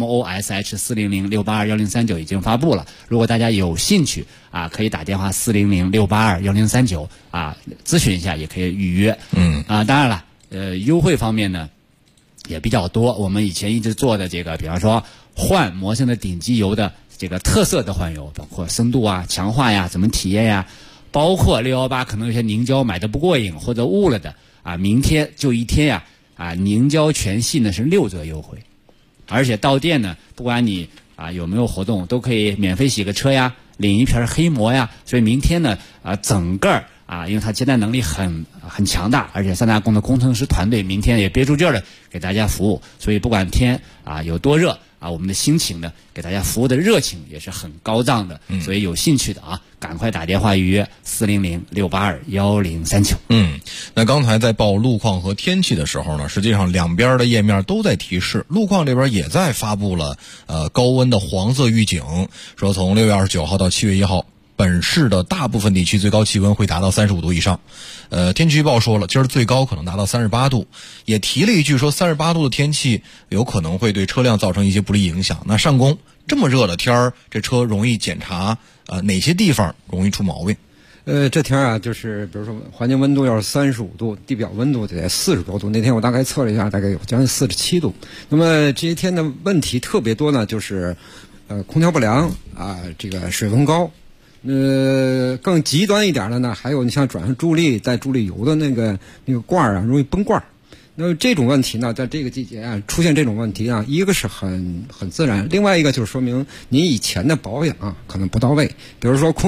MOSH400-682-1039已经发布了。如果大家有兴趣可以打电话400-682-1039咨询一下，也可以预约。当然了，优惠方面呢也比较多。我们以前一直做的这个，比方说换摩胜的顶级油的这个特色的换油，包括深度强化怎么体验包括618可能有些凝胶买的不过瘾或者误了的明天就一天凝胶全系呢是6折优惠。而且到店呢，不管你有没有活动，都可以免费洗个车领一瓶黑膜所以明天呢整个因为它接待能力很强大，而且单大公的工程师团队明天也憋住劲儿的给大家服务，所以不管天有多热我们的心情呢，给大家服务的热情也是很高涨的。所以有兴趣的赶快打电话预约400-682-1039。 那刚才在报路况和天气的时候呢，实际上两边的页面都在提示，路况这边也在发布了高温的黄色预警，说从6月29号到7月1号。本市的大部分地区最高气温会达到35度以上，天气预报说了，今儿最高可能达到38度，也提了一句说38度的天气有可能会对车辆造成一些不利影响。那单工，这么热的天儿，这车容易检查哪些地方容易出毛病？ 这天就是比如说环境温度要是35度，地表温度得40多度。那天我大概测了一下，大概有将近47度。那么这些天的问题特别多呢，就是空调不良这个水温高。更极端一点的呢，还有你像转向助力带助力油的那个罐容易崩罐。那这种问题呢，在这个季节出现这种问题一个是很自然，另外一个就是说明你以前的保养可能不到位。比如说空调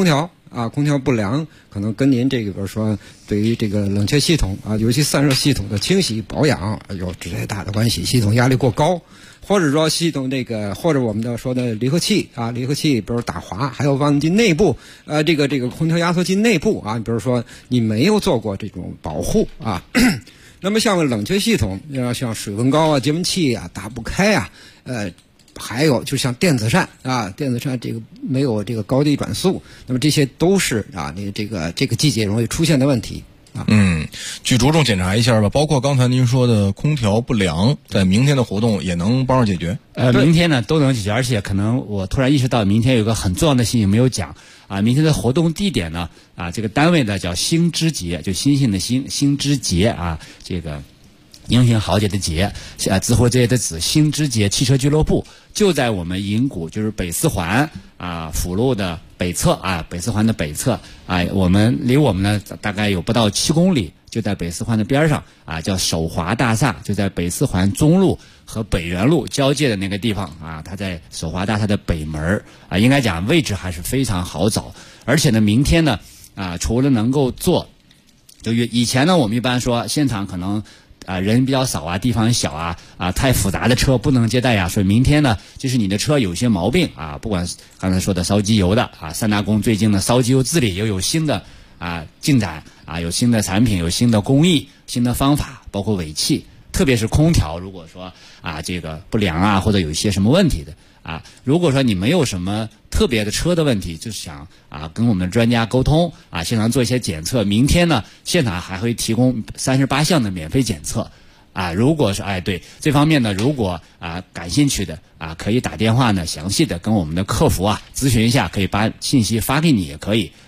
啊，空调不良，可能跟您这个比如说对于这个冷却系统啊，尤其散热系统的清洗保养有直接大的关系，系统压力过高。或者说系统这个，或者我们的说的离合器啊，离合器比如打滑，还有发动机内部，这个空调压缩机内部啊，比如说你没有做过这种保护啊，那么像冷却系统，像水温高啊、节温器啊打不开啊，还有就像电子扇啊，电子扇这个没有这个高低转速，那么这些都是啊，你这个季节容易出现的问题。 去着重检查一下吧，包括刚才您说的空调不良，在明天的活动也能帮着解决。 明天呢都能解决，而且可能我突然意识到，明天有个很重要的信息没有讲啊。明天的活动地点呢这个单位呢叫星之节，就星星的星之节啊，这个英雄豪杰的杰，紫火节的紫，星之节汽车俱乐部就在我们银谷，就是北四环辅路的北侧啊，北四环的北侧啊，离我们呢大概有不到7公里，就在北四环的边上啊，叫首华大厦，就在北四环中路和北园路交界的那个地方啊，它在首华大厦的北门啊，应该讲位置还是非常好找，而且呢，明天呢除了能够做，就以前呢我们一般说现场可能人比较少啊，地方小啊，太复杂的车不能接待呀，所以明天呢，就是你的车有些毛病啊，不管刚才说的烧机油的三大工最近的烧机油治理又有新的进展啊，有新的产品，有新的工艺、新的方法，包括尾气，特别是空调，如果说这个不良啊，或者有一些什么问题的如果说你没有什么特别的车的问题，就是想跟我们的专家沟通现场做一些检测，明天呢现场还会提供38项的免费检测如果是对这方面呢，如果感兴趣的可以打电话呢详细的跟我们的客服咨询一下，可以把信息发给你也可以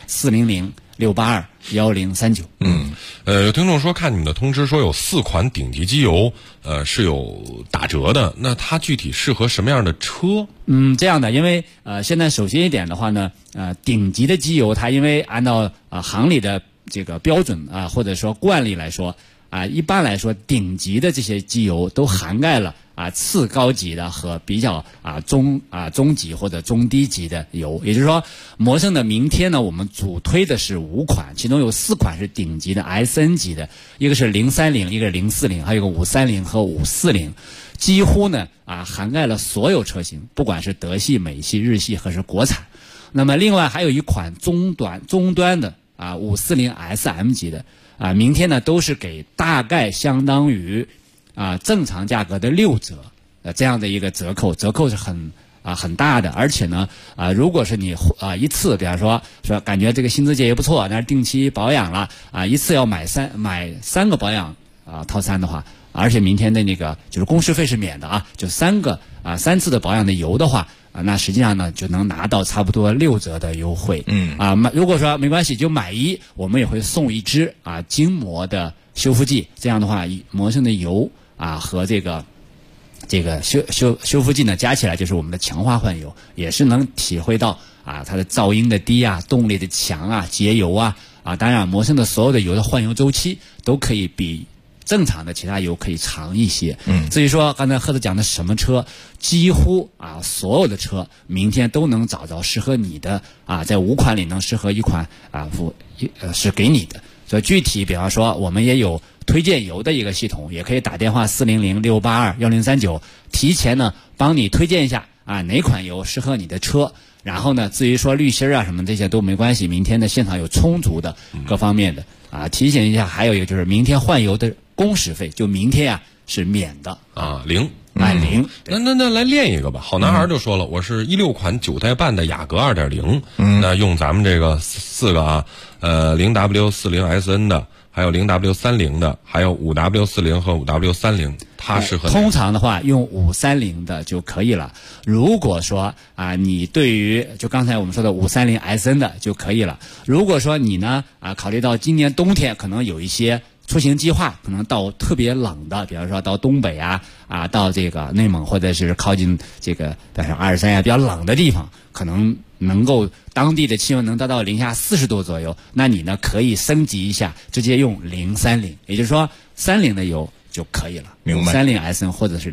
400-682-1039。 有听众说看你们的通知说有4款顶级机油是有打折的，那它具体适合什么样的车？ 这样的，因为现在首先一点的话呢顶级的机油它因为按照行里的这个标准或者说惯例来说一般来说顶级的这些机油都涵盖了次高级的和比较中级或者中低级的油，也就是说摩胜的明天呢我们主推的是5款，其中有4款是顶级的 SN 级的，一个是030，一个是040，还有一个530和540，几乎呢涵盖了所有车型，不管是德系、美系、日系还是国产。那么另外还有一款终端的540 SM 级的明天呢都是给大概相当于正常价格的6折这样的一个折扣是很大的，而且呢如果是你一次比方说感觉这个新之节也不错，但是定期保养了一次要买3个保养套餐的话，而且明天的那个就是工时费是免的就3次的保养的油的话那实际上呢就能拿到差不多6折的优惠。如果说没关系就买我们也会送一支筋膜的修复剂，这样的话摩胜的油和这个修复剂呢加起来就是我们的强化换油，也是能体会到它的噪音的低动力的强节油当然摩胜的所有的油的换油周期都可以比正常的其他油可以长一些。至于说刚才赫子讲的什么车，几乎所有的车明天都能找到适合你的在5款里能适合1款是给你的。所以具体比方说我们也有推荐油的一个系统，也可以打电话400-682-1039提前呢帮你推荐一下哪款油适合你的车，然后呢至于说滤芯什么这些都没关系，明天的现场有充足的各方面的提醒一下，还有一个就是明天换油的工时费就明天是免的 0。那来练一个吧。好男孩就说了，我是16款9代半的雅阁 2.0，那用咱们这个4个0W40SN 的，还有0W30的，还有5W40和5W30，它适合通常的话用530的就可以了。如果说你对于就刚才我们说的530SN 的就可以了。如果说你呢考虑到今年冬天可能有一些出行计划，可能到特别冷的，比方说到东北到这个内蒙或者是靠近这个比方说阿尔山比较冷的地方，可能能够当地的气温能达到-40度左右，那你呢可以升级一下，直接用030，也就是说30的油就可以了。 明白。 530SN 或者是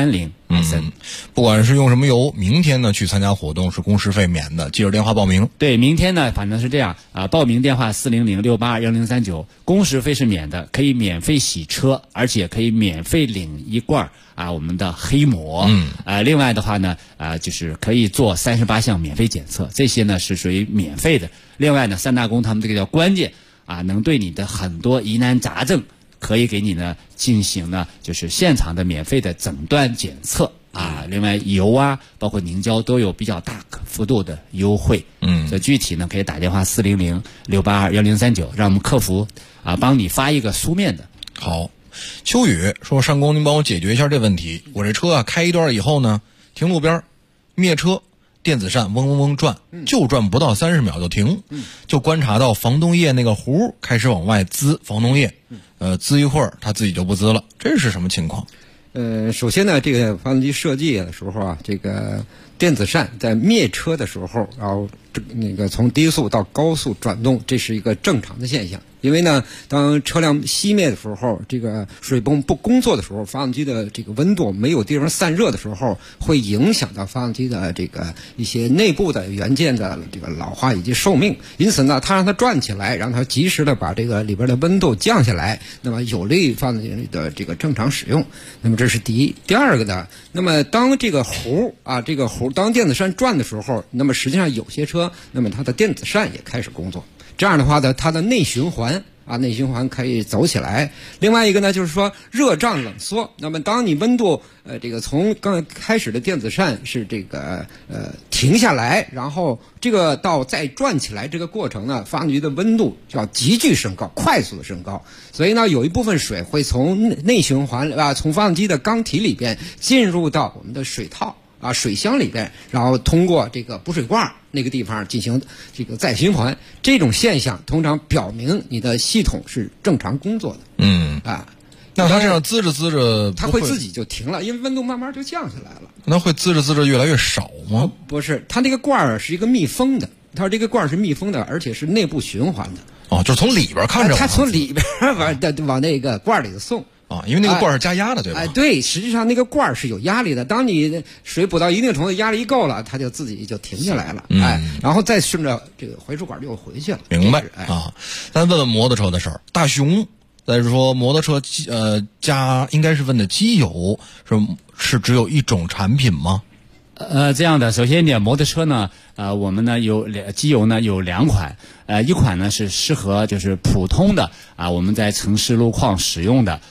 030SN， 不管是用什么油，明天呢去参加活动是工时费免的，记着电话报名。 对，明天呢反正是这样啊，报名电话400-682-1039，工时费是免的，可以免费洗车，而且可以免费领一罐我们的黑膜。另外的话呢就是可以做38项免费检测，这些呢是属于免费的。另外呢，三大工他们这个叫关键能对你的很多疑难杂症，可以给你呢进行呢就是现场的免费的诊断检测另外油包括凝胶都有比较大幅度的优惠。这具体呢可以打电话400-682-1039，让我们客服帮你发一个书面的。 好，秋雨说：“单工，您帮我解决一下这问题。我这车开一段以后呢，停路边，灭车，电子扇嗡嗡嗡转，就转不到30秒就停，就观察到防冻液那个壶开始往外滋防冻液，滋一会儿它自己就不滋了，这是什么情况？” 首先呢，这个发动机设计的时候这个电子扇在灭车的时候，然后从低速到高速转动，这是一个正常的现象。因为呢，当车辆熄灭的时候，这个水泵不工作的时候，发动机的这个温度没有地方散热的时候，会影响到发动机的这个一些内部的元件的这个老化以及寿命。因此呢，它让它转起来，让它及时的把这个里边的温度降下来，那么有利于发动机的这个正常使用。那么这是第一。第二个呢，那么当这个壶当电子扇转的时候，那么实际上有些车，那么它的电子扇也开始工作。这样的话呢，它的内循环可以走起来。另外一个呢，就是说热胀冷缩。那么当你温度这个从刚开始的电子扇是这个停下来，然后这个到再转起来这个过程呢，发动机的温度就要急剧升高，快速的升高。所以呢，有一部分水会从内循环从发动机的缸体里边进入到我们的水套水箱里边，然后通过这个补水罐那个地方进行这个再循环。这种现象通常表明你的系统是正常工作的。 那它这样滋着滋着， 它会自己就停了，因为温度慢慢就降下来了。 那会滋着滋着越来越少吗？ 不是，它这个罐是一个密封的，它这个罐是密封的，而且是内部循环的。 就是从里边看着， 它从里边往那个罐里头送。 因为那个罐是加压的，对吧？ 对，实际上那个罐是有压力的。当你水补到一定程度，压力够了，它就自己就停下来了。然后再顺着这个回收管就回去了。 明白咱问问摩托车的事儿。大熊再说摩托车加应该是问的机油是只有一种产品吗？ 这样的，首先一点，摩托车呢，我们呢有机油呢有2款，一款呢是适合就是普通的我们在城市路况使用的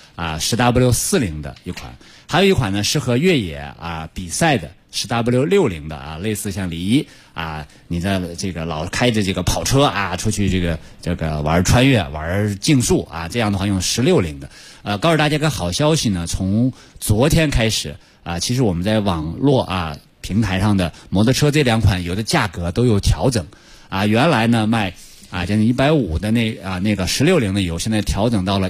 10W40的一款，还有一款呢适合越野比赛的10W60的类似像李一你的这个老开着这个跑车出去这个玩穿越玩竞速这样的话用1060的。告诉大家个好消息呢，从昨天开始其实我们在网络平台上的摩托车这2款油的价格都有调整原来呢卖将近150的那个1060的油，现在调整到了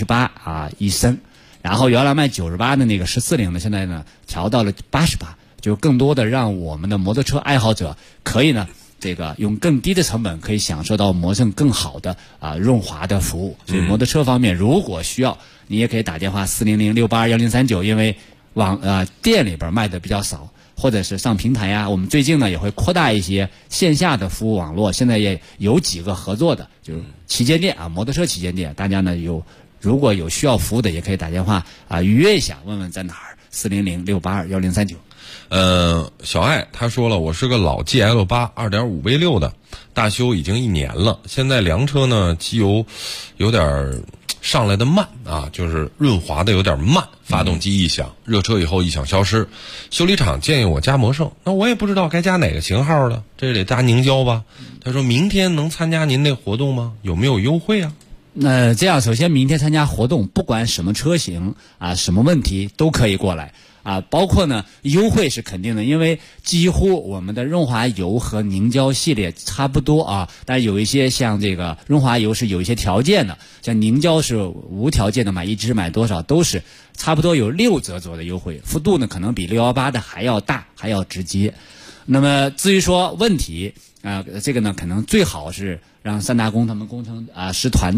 1181升，然后原来卖98的那个1040的，现在呢调到了88，就更多的让我们的摩托车爱好者可以呢这个用更低的成本可以享受到摩胜更好的润滑的服务。所以摩托车方面如果需要，你也可以打电话400-682-1039，因为店里边卖的比较少，或者是上平台我们最近呢也会扩大一些线下的服务网络，现在也有几个合作的，就是旗舰店摩托车旗舰店，大家呢如果有需要服务的，也可以打电话预约一下，问问在哪儿，400-682-1039。 小爱他说了，我是个老 GL8 2.5V6 的，大修已经1年了，现在凉车呢机油有点上来的慢就是润滑的有点慢，发动机异响，热车以后异响消失。修理厂建议我加摩胜，那我也不知道该加哪个型号的，这得加凝胶吧。他说明天能参加您那活动吗？有没有优惠这样，首先明天参加活动，不管什么车型什么问题都可以过来包括呢优惠是肯定的，因为几乎我们的润滑油和凝胶系列差不多但有一些像这个润滑油是有一些条件的，像凝胶是无条件的，买一支买多少都是差不多有6折左右的优惠，幅度呢可能比618的还要大，还要直接。那么至于说问题这个呢可能最好是让三大工他们工程师团队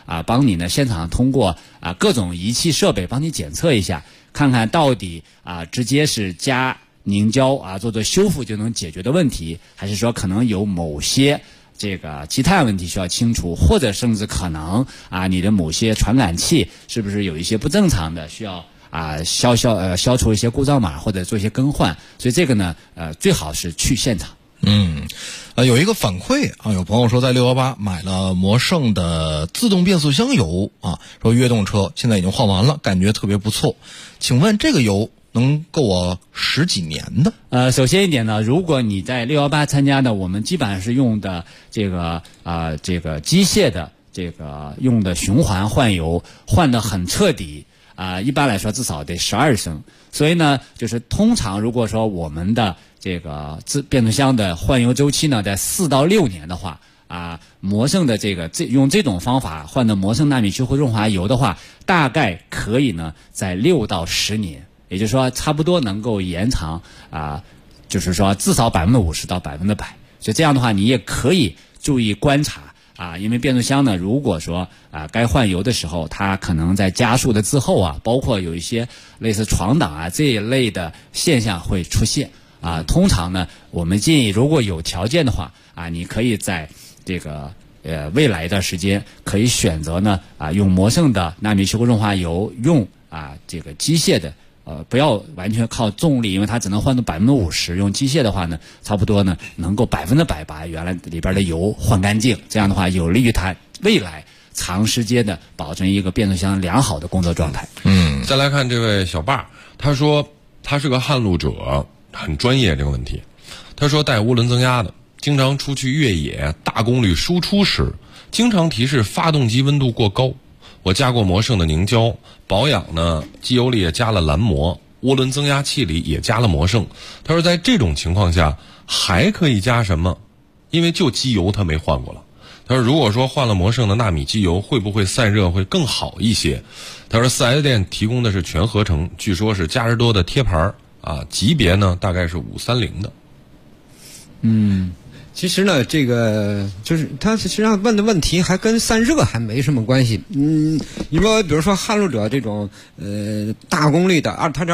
帮你呢现场通过各种仪器设备帮你检测一下，看看到底直接是加凝胶做做修复就能解决的问题，还是说可能有某些这个积碳问题需要清除，或者甚至可能你的某些传感器是不是有一些不正常的，需要消除一些故障码或者做一些更换。所以这个呢最好是去现场。 有一个反馈有朋友说在618买了魔胜的自动变速箱油说悦动车现在已经换完了，感觉特别不错。请问这个油能够我10几年的？ 首先一点呢，如果你在618参加的，我们基本上是用的这个机械的这个用的循环换油，换得很彻底一般来说至少得12升。所以呢，就是通常如果说我们的这个变速箱的换油周期呢在4到6年的话魔胜的用这种方法换的魔胜纳米去混润滑油的话，大概可以呢在6到10年。也就是说差不多能够延长就是说至少50%到100%。所以这样的话你也可以注意观察因为变速箱呢如果说该换油的时候，它可能在加速的滞后包括有一些类似闯档这一类的现象会出现通常呢我们建议如果有条件的话你可以在这个未来的时间可以选择呢用魔胜的纳米去混润滑油，用这个机械的不要完全靠重力，因为它只能换到50%，用机械的话呢差不多呢能够100%把原来里边的油换干净，这样的话有利于它未来长时间的保证一个变速箱良好的工作状态。 再来看这位小爸，他说他是个撼路者，很专业这个问题。他说带涡轮增压的，经常出去越野大功率输出时经常提示发动机温度过高。我加过魔胜的凝胶，保养呢机油里也加了蓝膜，涡轮增压器里也加了魔胜。他说在这种情况下还可以加什么？因为就机油他没换过了。他说如果说换了魔胜的纳米机油，会不会散热会更好一些？他说 4S 店提供的是全合成，据说是嘉实多的贴牌级别呢大概是530的。 其实呢，这个就是他实际上问的问题还跟散热还没什么关系。你说比如说撼路者这种大功率的它这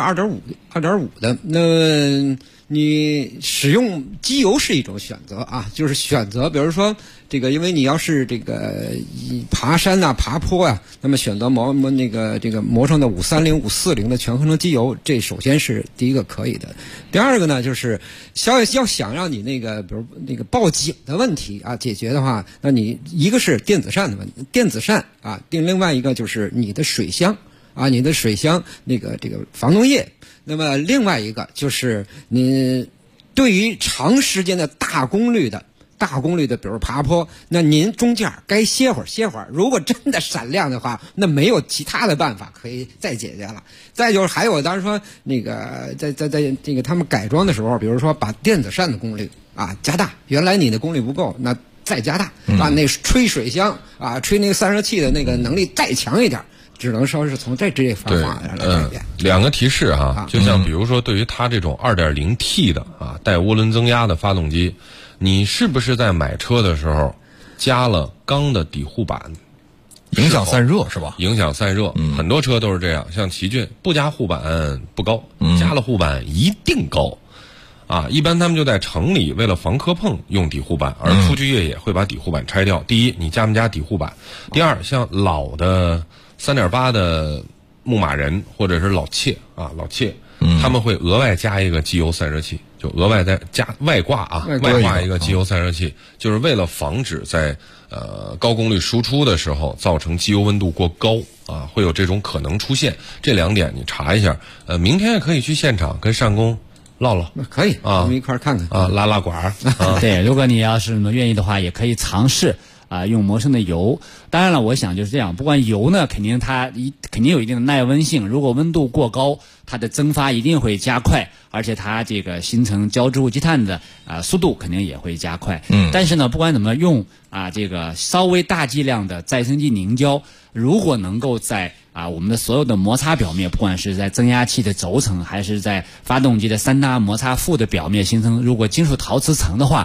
2.5的，那你使用机油是一种选择就是选择，比如说这个，因为你要是这个爬山爬坡那么选择这个魔胜的530、540的全合成机油，这首先是第一个可以的。第二个呢，就是要想让你那个比如那个报警的问题解决的话，那你一个是电子扇的问题，电子扇另外一个就是你的水箱你的水箱这个防冻液。那么另外一个就是你对于长时间的大功率的比如爬坡，那您中间该歇会儿，如果真的闪亮的话，那没有其他的办法可以再解决了。再就是还有当时说那个在这个他们改装的时候，比如说把电子扇的功率加大，原来你的功率不够，那再加大那吹水箱吹那个散热器的那个能力再强一点。只能说是从这方法来改变。 两个提示就像比如说对于它这种 2.0T 的带涡轮增压的发动机，你是不是在买车的时候加了钢的底护板， 影响散热是吧？ 影响散热，很多车都是这样。像奇骏不加护板不高，加了护板一定高一般他们就在城里为了防磕碰用底护板，而出去越野会把底护板拆掉。第一，你加没加底护板？第二，像老的3.8的牧马人或者是老切他们会额外加一个机油散热器，就额外再加外挂一个机油散热器，就是为了防止在高功率输出的时候造成机油温度过高会有这种可能出现。这2点你查一下，明天也可以去现场跟上工唠， 可以我们一块看看拉管对，如果你要是愿意的话，也可以尝试用魔胜的油。当然了，我想就是这样，不管油呢肯定有一定的耐温性，如果温度过高，它的蒸发一定会加快，而且它这个形成胶质物积碳的速度肯定也会加快。但是呢，不管怎么用这个稍微大剂量的再生剂凝胶，如果能够在我们的所有的摩擦表面，不管是在增压器的轴承还是在发动机的3大摩擦副的表面形成如果金属陶瓷层的话，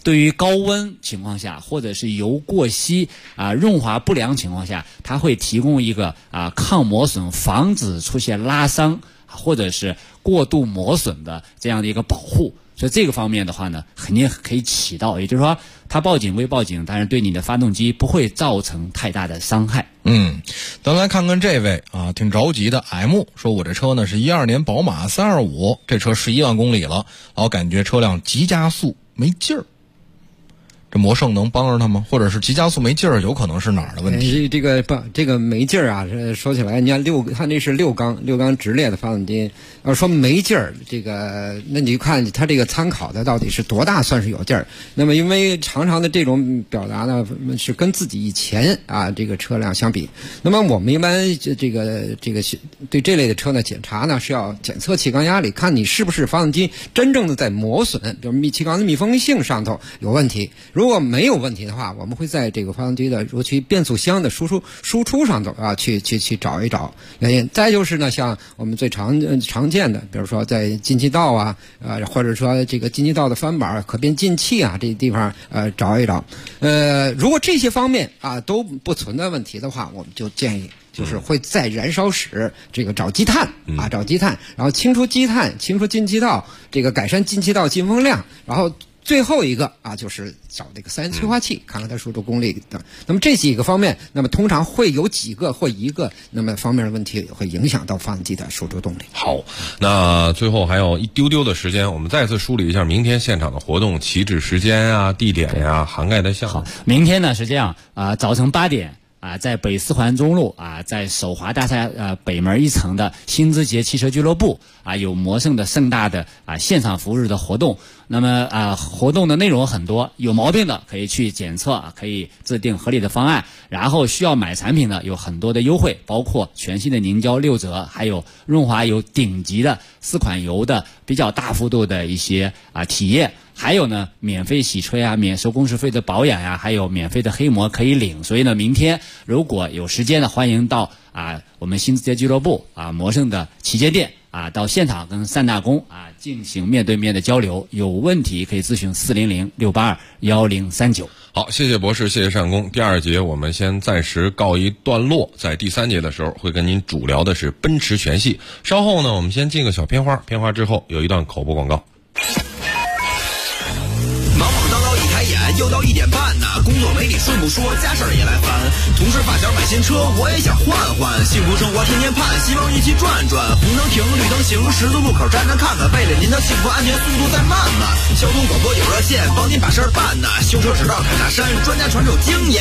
对于高温情况下或者是油过稀润滑不良情况下，它会提供一个抗磨损，防止出现拉伤或者是过度磨损的这样的一个保护。所以这个方面的话呢，肯定可以起到，也就是说它报警归报警，但是对你的发动机不会造成太大的伤害。 咱来看看这位挺着急的 M 说，我这车呢是12年宝马325，这车11万公里了，老感觉车辆急加速没劲儿。这魔圣能帮着他吗？或者是急加速没劲儿，有可能是哪儿的问题？ 这个没劲儿啊，说起来，你看它那是六缸直列的发动机，要说没劲儿，那你就看它这个参考的到底是多大算是有劲儿。那么因为常常的这种表达呢，是跟自己以前这个车辆相比。那么我们一般这个对这类的车呢，检查呢是要检测气缸压力，看你是不是发动机真正的在磨损，比如气缸的密封性上头有问题。如果没有问题的话，我们会在这个发动机的尤其变速箱的输出上头去找一找原因。再就是呢，像我们最常见的，比如说在进气道或者说这个进气道的翻板可变进气这地方找一找。如果这些方面都不存在问题的话，我们就建议就是会在燃烧室找积碳找积碳，然后清除积碳，清除进气道，改善进气道进风量，然后最后一个就是找这个3元催化器，看看它输出功率等。那么这几个方面，那么通常会有几个或一个那么方面的问题会影响到发动机的输出动力。 好，那最后还有一丢丢的时间，我们再次梳理一下明天现场的活动旗帜时间地点涵盖的项目。 好，明天呢是这样早晨8点。在北四环中路在首华大厦北门1层的新之杰汽车俱乐部有魔圣的盛大的现场服务日的活动。那么活动的内容很多，有毛病的可以去检测，可以制定合理的方案，然后需要买产品的有很多的优惠，包括全新的凝胶6折，还有润滑油顶级的4款油的比较大幅度的一些体验。还有呢，免费洗吹免收工时费的保养还有免费的黑膜可以领。所以呢，明天如果有时间的，欢迎到我们新之杰俱乐部魔圣的旗舰店到现场跟3大工进行面对面的交流，有问题可以咨询400-682-1039。 好，谢谢博士，谢谢单工。第2节我们先暂时告一段落，在第3节的时候会跟您主聊的是奔驰全系。稍后呢，我们先进个小片花，片花之后有一段口播广告。 又到1点半呢，工作没你顺不说，家事儿也来烦。同事发小买新车，我也想换换。幸福生活天天盼，希望一起转转。红灯停，绿灯行，十字路口站站看看，为了您的幸福安全，速度再慢慢。交通广播有热线，帮您把事儿办呢。修车指导开大山，专家传授经验。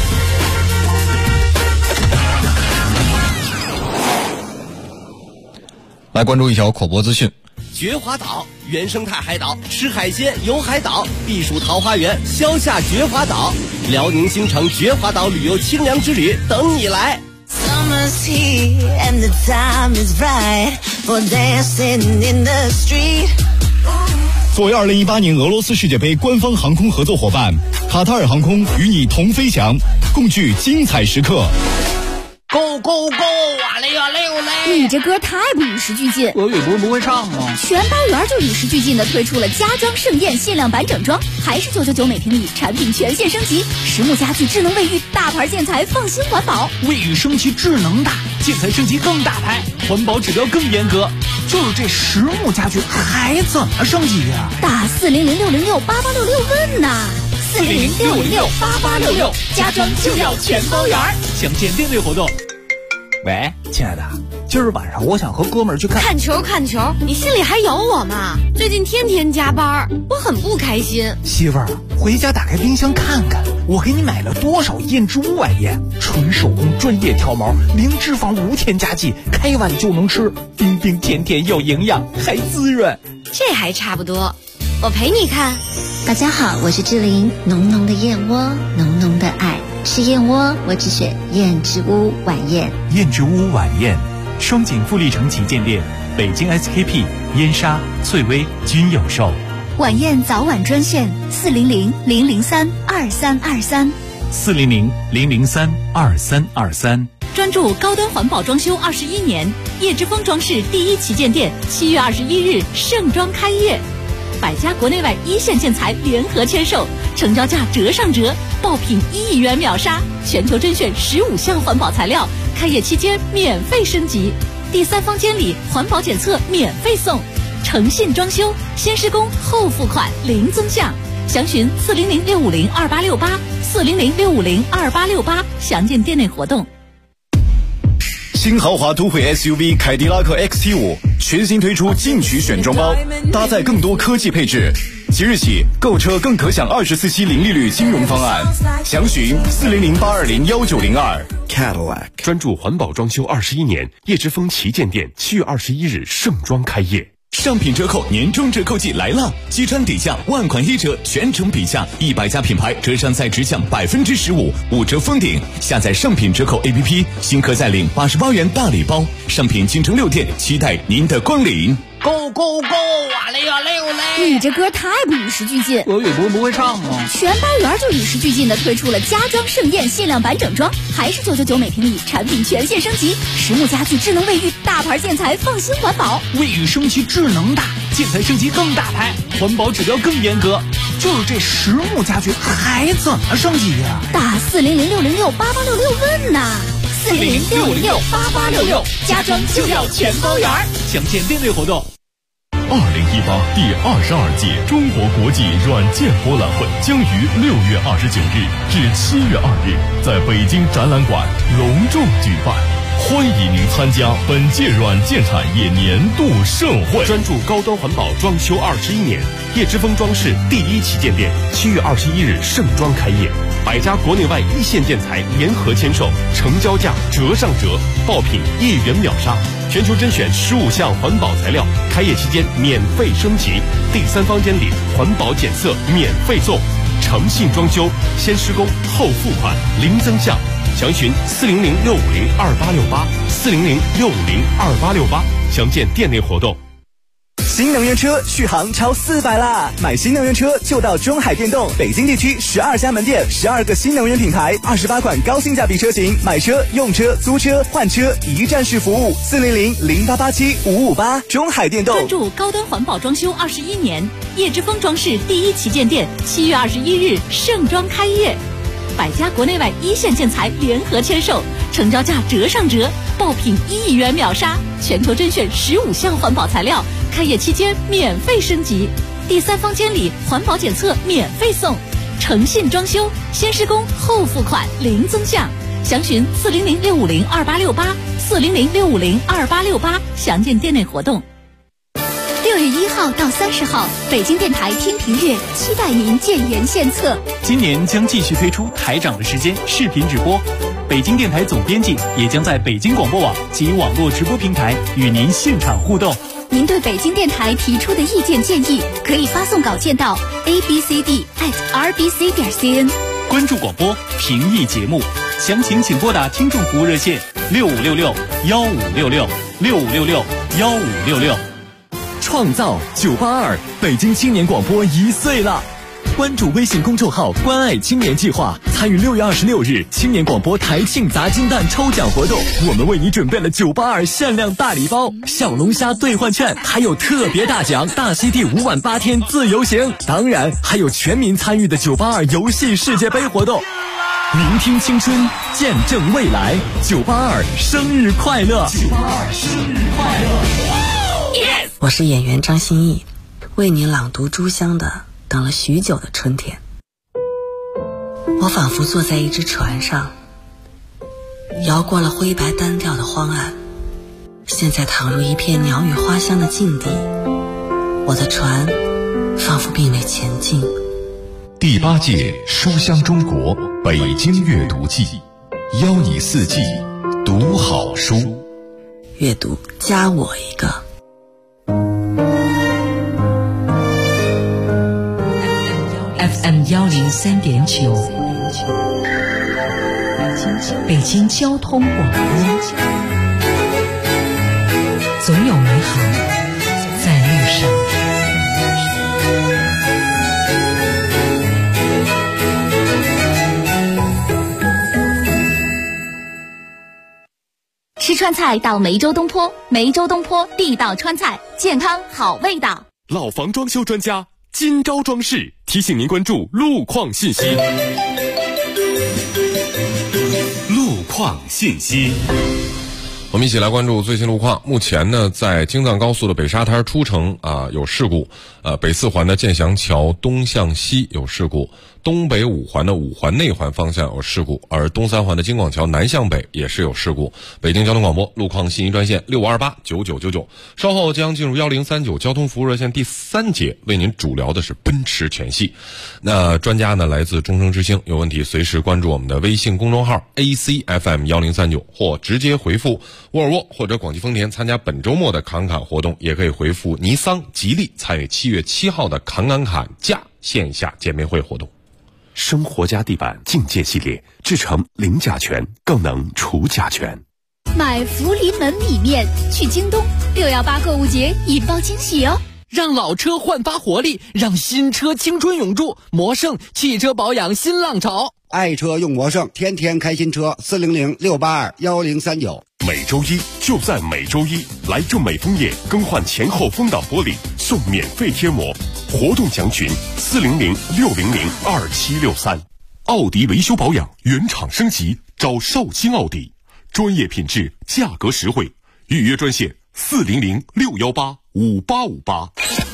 来关注一条口播资讯。 绝华岛原生态海岛，吃海鲜游海岛，避暑桃花源，消夏绝华岛，辽宁新城绝华岛旅游清凉之旅等你来。Summer's here and the time is right for dancing in the street。 作为2018年俄罗斯世界杯官方航空合作伙伴，卡塔尔航空与你同飞翔，共聚精彩时刻。 Go go go！ 哇嘞哇嘞哇嘞！ 你这歌太不与时俱进， 俄语不会唱吗？ 全包圆就与时俱进的推出了家装盛宴限量版整装，还是999每平米，产品全线升级，实木家具、智能卫浴、大牌建材，放心环保。 卫浴升级智能大，建材升级更大牌，环保指标更严格。就是这实木家具还怎么升级呀？ 打400-606-8866问呐！400-606-8866，家装就要全包圆。 详见订阅活动。喂，亲爱的，今儿晚上我想和哥们儿去看球。你心里还有我吗？最近天天加班，我很不开心。 媳妇儿，回家打开冰箱看看，我给你买了多少燕之屋晚宴，纯手工专业挑毛，零脂肪无添加剂，开碗就能吃，冰冰甜甜有营养，还滋润。 这还差不多，我陪你看。 大家好，我是志玲，浓浓的燕窝，浓浓的爱。吃燕窝，我只选燕之屋晚宴。 燕之屋晚宴，双井富力城旗舰店、北京 SKP、燕莎、翠微均有售。 晚宴早晚专线400-003-2323。 400-003-2323。 专注高端环保装修21年，叶之峰装饰第1旗舰店7月21日盛装开业。 百家国内外一线建材联合签售，成交价折上折，爆品1亿元秒杀，全球甄选15项环保材料，开业期间免费升级，第三方监理、环保检测免费送，诚信装修，先施工后付款零增项，详询400-650-2868，400-650-2868，详见店内活动。 新豪华都会 SUV 凯迪拉克 XT5 全新推出进取选装包，搭载更多科技配置。即日起购车更可享24期零利率金融方案，详询400-820-1902。 Cadillac 专注环保装修21年，叶之峰旗舰店7月21日盛装开业。 上品折扣年终折扣季来了，机穿底价万款1折，全程比价，100家品牌折上赛直降15%，5折封顶。下载上品折扣 APP， 新客再领88元大礼包。上品京城6店期待您的光临。 Go go go 啊嘞啊嘞啊嘞！ 你这歌太不与时俱进。 俄语不会唱吗？ 全班园就与时俱进的推出了家装盛宴限量版整装，还是999每平米，产品全线升级，实木家具、智能卫浴，大牌建材，放心环保。 卫浴升级智能大，建材升级更大牌，环保指标更严格。就是这实木家具还怎么升级呀？ 打400-606-8866问呐！400-606-8866，家装就要全包圆。 详见店内活动。 2018第22届中国国际软件博览会将于6月29日至7月2日在北京展览馆隆重举办，欢迎您参加本届软件产业年度盛会。 专注高端环保装修21年，叶之峰装饰第1旗舰店7月21日盛装开业，100家国内外一线建材联合签售，成交价折上折，爆品1亿元秒杀，全球甄选15项环保材料，开业期间免费升级，第三方监理、环保检测免费送，诚信装修，先施工后付款零增项，详询400-650-2868，400-650-2868，详见店内活动。 新能源车续航超400啦！买新能源车就到中海电动，北京地区12家门店，12个新能源品牌，28款高性价比车型，买车、用车、租车、换车一站式服务，400-0887-558，中海电动。 专注高端环保装修21年，叶之峰装饰第1旗舰店7月21日盛装开业，100家国内外一线建材联合签售，成交价折上折，爆品1亿元秒杀，全球甄选15项环保材料，开业期间免费升级，第三方监理、环保检测免费送，诚信装修，先施工后付款零增项，详询400-650-2868，400-650-2868，详见店内活动。 6月1号到30号，北京电台听评月，期待您建言献策。 今年将继续推出台长的时间视频直播，北京电台总编辑也将在北京广播网及网络直播平台与您现场互动。 您对北京电台提出的意见建议，可以发送稿件到 abcd@rbc.cn。 关注广播，评议节目，详情请拨打听众服务热线6566-1566，6566-1566。 创造982，北京青年广播1岁了。关注微信公众号“关爱青年计划”，参与6月26日青年广播台庆砸金蛋抽奖活动。我们为你准备了982限量大礼包、小龙虾兑换券，还有特别大奖大溪地5晚8天自由行，当然还有全民参与的982游戏世界杯活动。聆听青春，见证未来，982生日快乐！982生日快乐！ 我是演员张歆艺，为你朗读朱湘的《等了许久的春天》。我仿佛坐在一只船上，摇过了灰白单调的荒岸，现在躺入一片鸟语花香的境地，我的船仿佛并未前进。 第8届书香中国北京阅读季，邀你4季读好书， 阅读加我一个。 FM 103.9，北京交通广播，总有美好在路上。 吃川菜到梅州东坡，梅州东坡地道川菜，健康好味道。 老房装修专家今朝装饰提醒您关注路况信息。路况信息。 我们一起来关注最新路况。目前呢，在京藏高速的北沙滩出城有事故，北四环的建祥桥东向西有事故，东北五环的五环内环方向有事故，而东三环的京广桥南向北也是有事故。北京交通广播路况信息专线65289999，稍后将进入1039交通服务热线第3节，为您主聊的是奔驰全系。那专家呢来自中升之星，有问题随时关注我们的微信公众号 ACFM1039，或直接回复沃尔沃或者广汽丰田参加本周末的侃侃活动，也可以回复尼桑、吉利参与7月7号的侃价线下见面会活动。 生活家地板境界系列，制成零甲醛，更能除甲醛。 买福临门米面，去京东618购物节引爆惊喜哦！ 让老车焕发活力，让新车青春永驻。魔盛汽车保养新浪潮， 爱车用魔盛，天天开新车，400-682-1039。 每周一就在每周一，来正美枫叶更换前后风挡玻璃送免费贴膜，活动详询400-600-2763。奥迪维修保养原厂升级，找绍兴奥迪，专业品质，价格实惠，预约专线400-618-5858。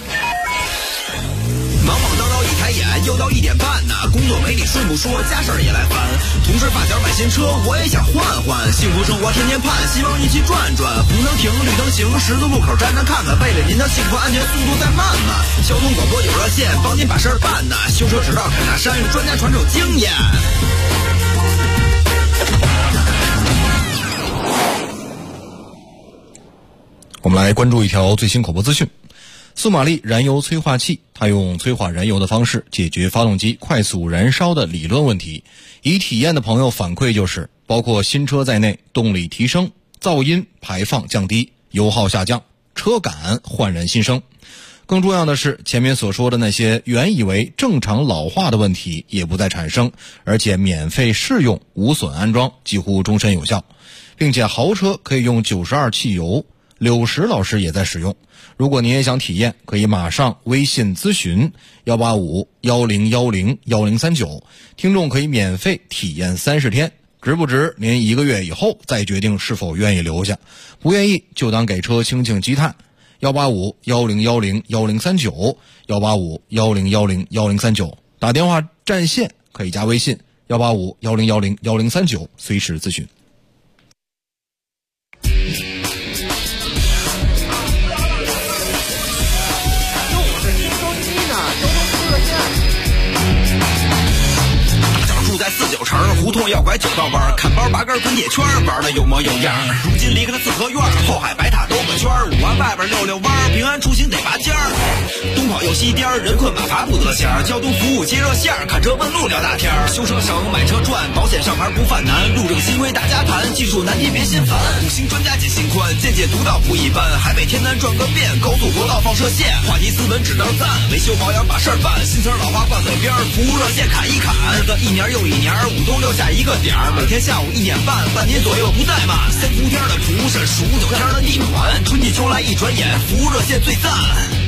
忙忙叨叨一抬眼，又到1点半呢，工作没你顺不说，家事儿也来烦。同事发小买新车，我也想换换，幸福生活天天盼，希望一起转转。红灯停，绿灯行，十字路口站站看看，为了您的幸福安全，速度再慢慢。交通广播有热线，帮您把事儿办呢。修车直到凯纳山，专家传授经验。 我们来关注一条最新口播资讯。苏马力燃油催化器，它用催化燃油的方式解决发动机快速燃烧的理论问题。已体验的朋友反馈就是，包括新车在内，动力提升，噪音排放降低，油耗下降，车感焕然新生。更重要的是，前面所说的那些原以为正常老化的问题也不再产生，而且免费试用，无损安装，几乎终身有效。并且豪车可以用92汽油，柳石老师也在使用。如果您也想体验，可以马上微信咨询185-1010-1039，听众可以免费体验30天，值不值您1个月以后再决定是否愿意留下，不愿意就当给车清清积碳。185-1010-1039 185-1010-1039，打电话占线，可以加微信185-1010-1039，随时咨询。 49城胡同要拐9道弯，看包拔根滚铁圈，玩的有模有样。如今离开了四合院，后海白塔兜个圈，5环外边溜弯，平安出行得拔尖儿。东跑右西颠，人困马乏不得闲。交通服务接热线，看车问路聊大天。修车省买车赚，保险上牌不犯难，路政新规大家谈，技术难题别心烦。5星专家解心宽，见解独到不一般。海北天南转个遍，高速国道放射线，话题斯文只能赞，维修保养把事儿办。新词老话挂嘴边，服务热线侃一侃。日子一年又一年，5都留下一个点儿，每天下午1点半，半年左右不怠慢。3伏天的蒲是数9天的地暖，春季秋来一转眼，服务热线最赞。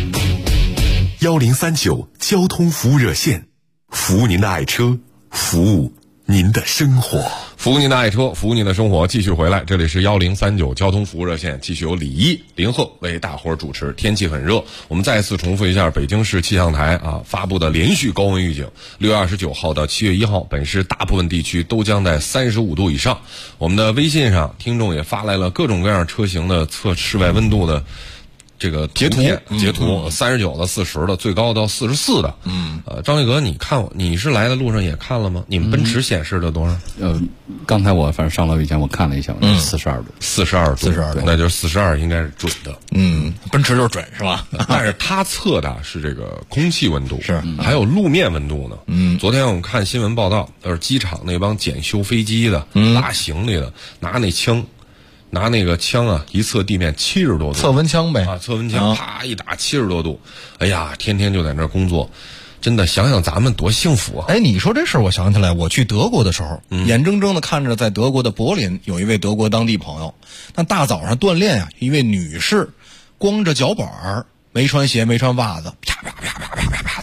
1039交通服务热线，服务您的爱车，服务您的生活， 服务您的爱车，服务您的生活。继续回来，这里是1039交通服务热线，继续由李一、林鹤为大伙儿主持。天气很热，我们再次重复一下北京市气象台发布的连续高温预警，6月29号到7月1号，本市大部分地区都将在35度以上。我们的微信上，听众也发来了各种各样车型的测室外温度的这个截图，39的、40的，最高到44的。张伟哥，你是来的路上也看了吗？你们奔驰显示的多少？ 刚才我反正上楼以前我看了一下，42度 ，42度，那就是42应该是准的。 奔驰就是准是吧？ 但是它测的是这个空气温度，是还有路面温度呢。昨天我们看新闻报道，就是机场那帮检修飞机的、拉行李的，拿那个枪一测地面70多度， 测温枪呗测温枪，啪一打70多度，哎呀，天天就在那儿工作，真的想想咱们多幸福啊！ 你说这事儿，我想起来，我去德国的时候，眼睁睁的看着在德国的柏林有一位德国当地朋友，那大早上锻炼一位女士光着脚板，没穿鞋没穿袜子，啪啪啪啪啪啪啪，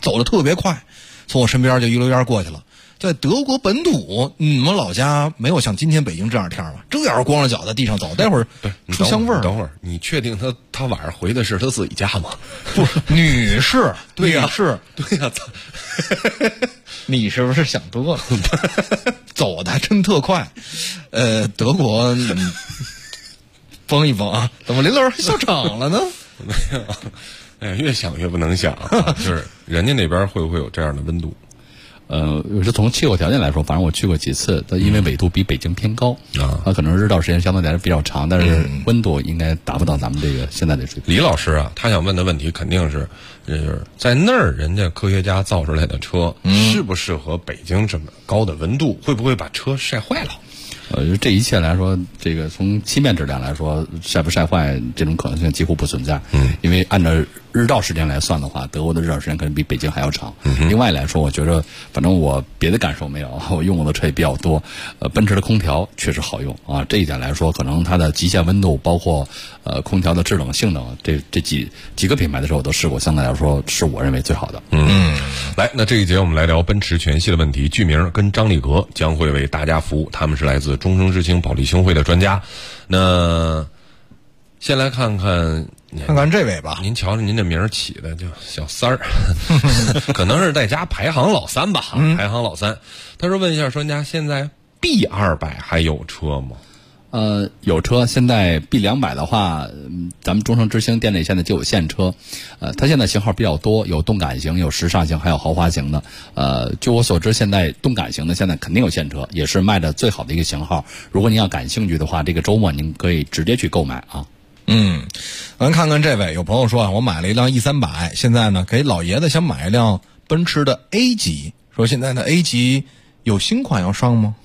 走得特别快，从我身边就一溜烟过去了。在德国本土，你们老家没有像今天北京这样天吗？这要是光着脚在地上走，待会儿出香味儿。 等会儿，你确定他晚上回的是他自己家吗？ 不，女士， 对呀， 是， 对呀， 你是不是想多了？走的还真特快。德国，绷一绷啊！怎么林老师还笑场了呢？ 没有，哎呀，越想越不能想啊！就是人家那边会不会有这样的温度？ 是从气候条件来说，反正我去过几次，它因为纬度比北京偏高啊，它可能日照时间相对来说比较长，但是温度应该达不到咱们这个现在的水平。 李老师啊，他想问的问题肯定是，就是在那儿人家科学家造出来的车，适不适合北京这么高的温度？会不会把车晒坏了？ 这一切来说，这个从漆面质量来说，晒不晒坏这种可能性几乎不存在。因为按照日照时间来算的话，德国的日照时间可能比北京还要长。另外来说，我觉得反正我别的感受没有，我用过的车也比较多。奔驰的空调确实好用啊，这一点来说，可能它的极限温度，包括空调的制冷性能，这几个品牌的车我都试过，相对来说是我认为最好的。 来，那这一节我们来聊奔驰全系的问题。剧名跟张力格将会为大家服务，他们是来自终生之星保利星汇的专家。那先来看看这位吧， 您瞧瞧您这名儿起的就小三儿，可能是在家排行老三吧，排行老三。他说问一下专家，现在 B200 还有车吗？ 有车，现在 B200 的话，咱们中升之星店内现在就有现车，它现在型号比较多，有动感型，有时尚型，还有豪华型的。据我所知，现在动感型的现在肯定有现车，也是卖的最好的一个型号。如果您要感兴趣的话，这个周末您可以直接去购买啊。 咱看看这位，有朋友说啊，我买了一辆 E300，现在呢给老爷子想买一辆奔驰的 A 级，说现在的 A 级有新款要上吗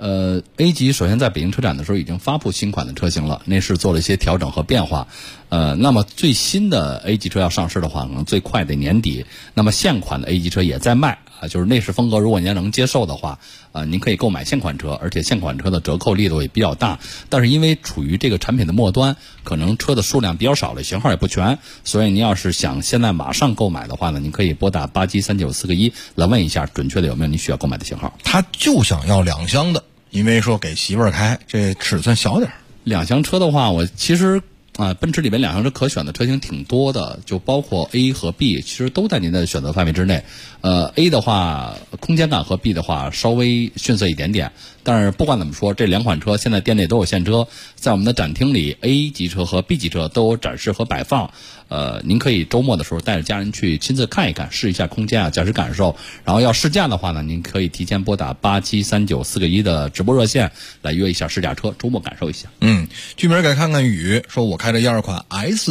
？A 级首先在北京车展的时候已经发布新款的车型了，内饰做了一些调整和变化。那么最新的 A 级车要上市的话，可能最快得年底。那么现款的 A 级车也在卖啊，就是内饰风格，如果您要能接受的话，您可以购买现款车，而且现款车的折扣力度也比较大。但是因为处于这个产品的末端，可能车的数量比较少了，型号也不全，所以您要是想现在马上购买的话呢，您可以拨打873941来问一下准确的有没有您需要购买的型号。 他就想要2厢的。因为说给媳妇儿开，这尺寸小点 2厢车的话，我其实奔驰里边2厢车可选的车型挺多的，就包括 A 和 B， 其实都在您的选择范围之内。A 的话，空间感和 B 的话稍微逊色一点点，但是不管怎么说，这2款车现在店内都有现车，在我们的展厅里 ，A 级车和 B 级车都有展示和摆放。您可以周末的时候带着家人去亲自看一看，试一下空间啊，驾驶感受。然后要试驾的话呢，您可以提前拨打873941的直播热线来约一下试驾车，周末感受一下。 剧名给看看雨，说我开着12款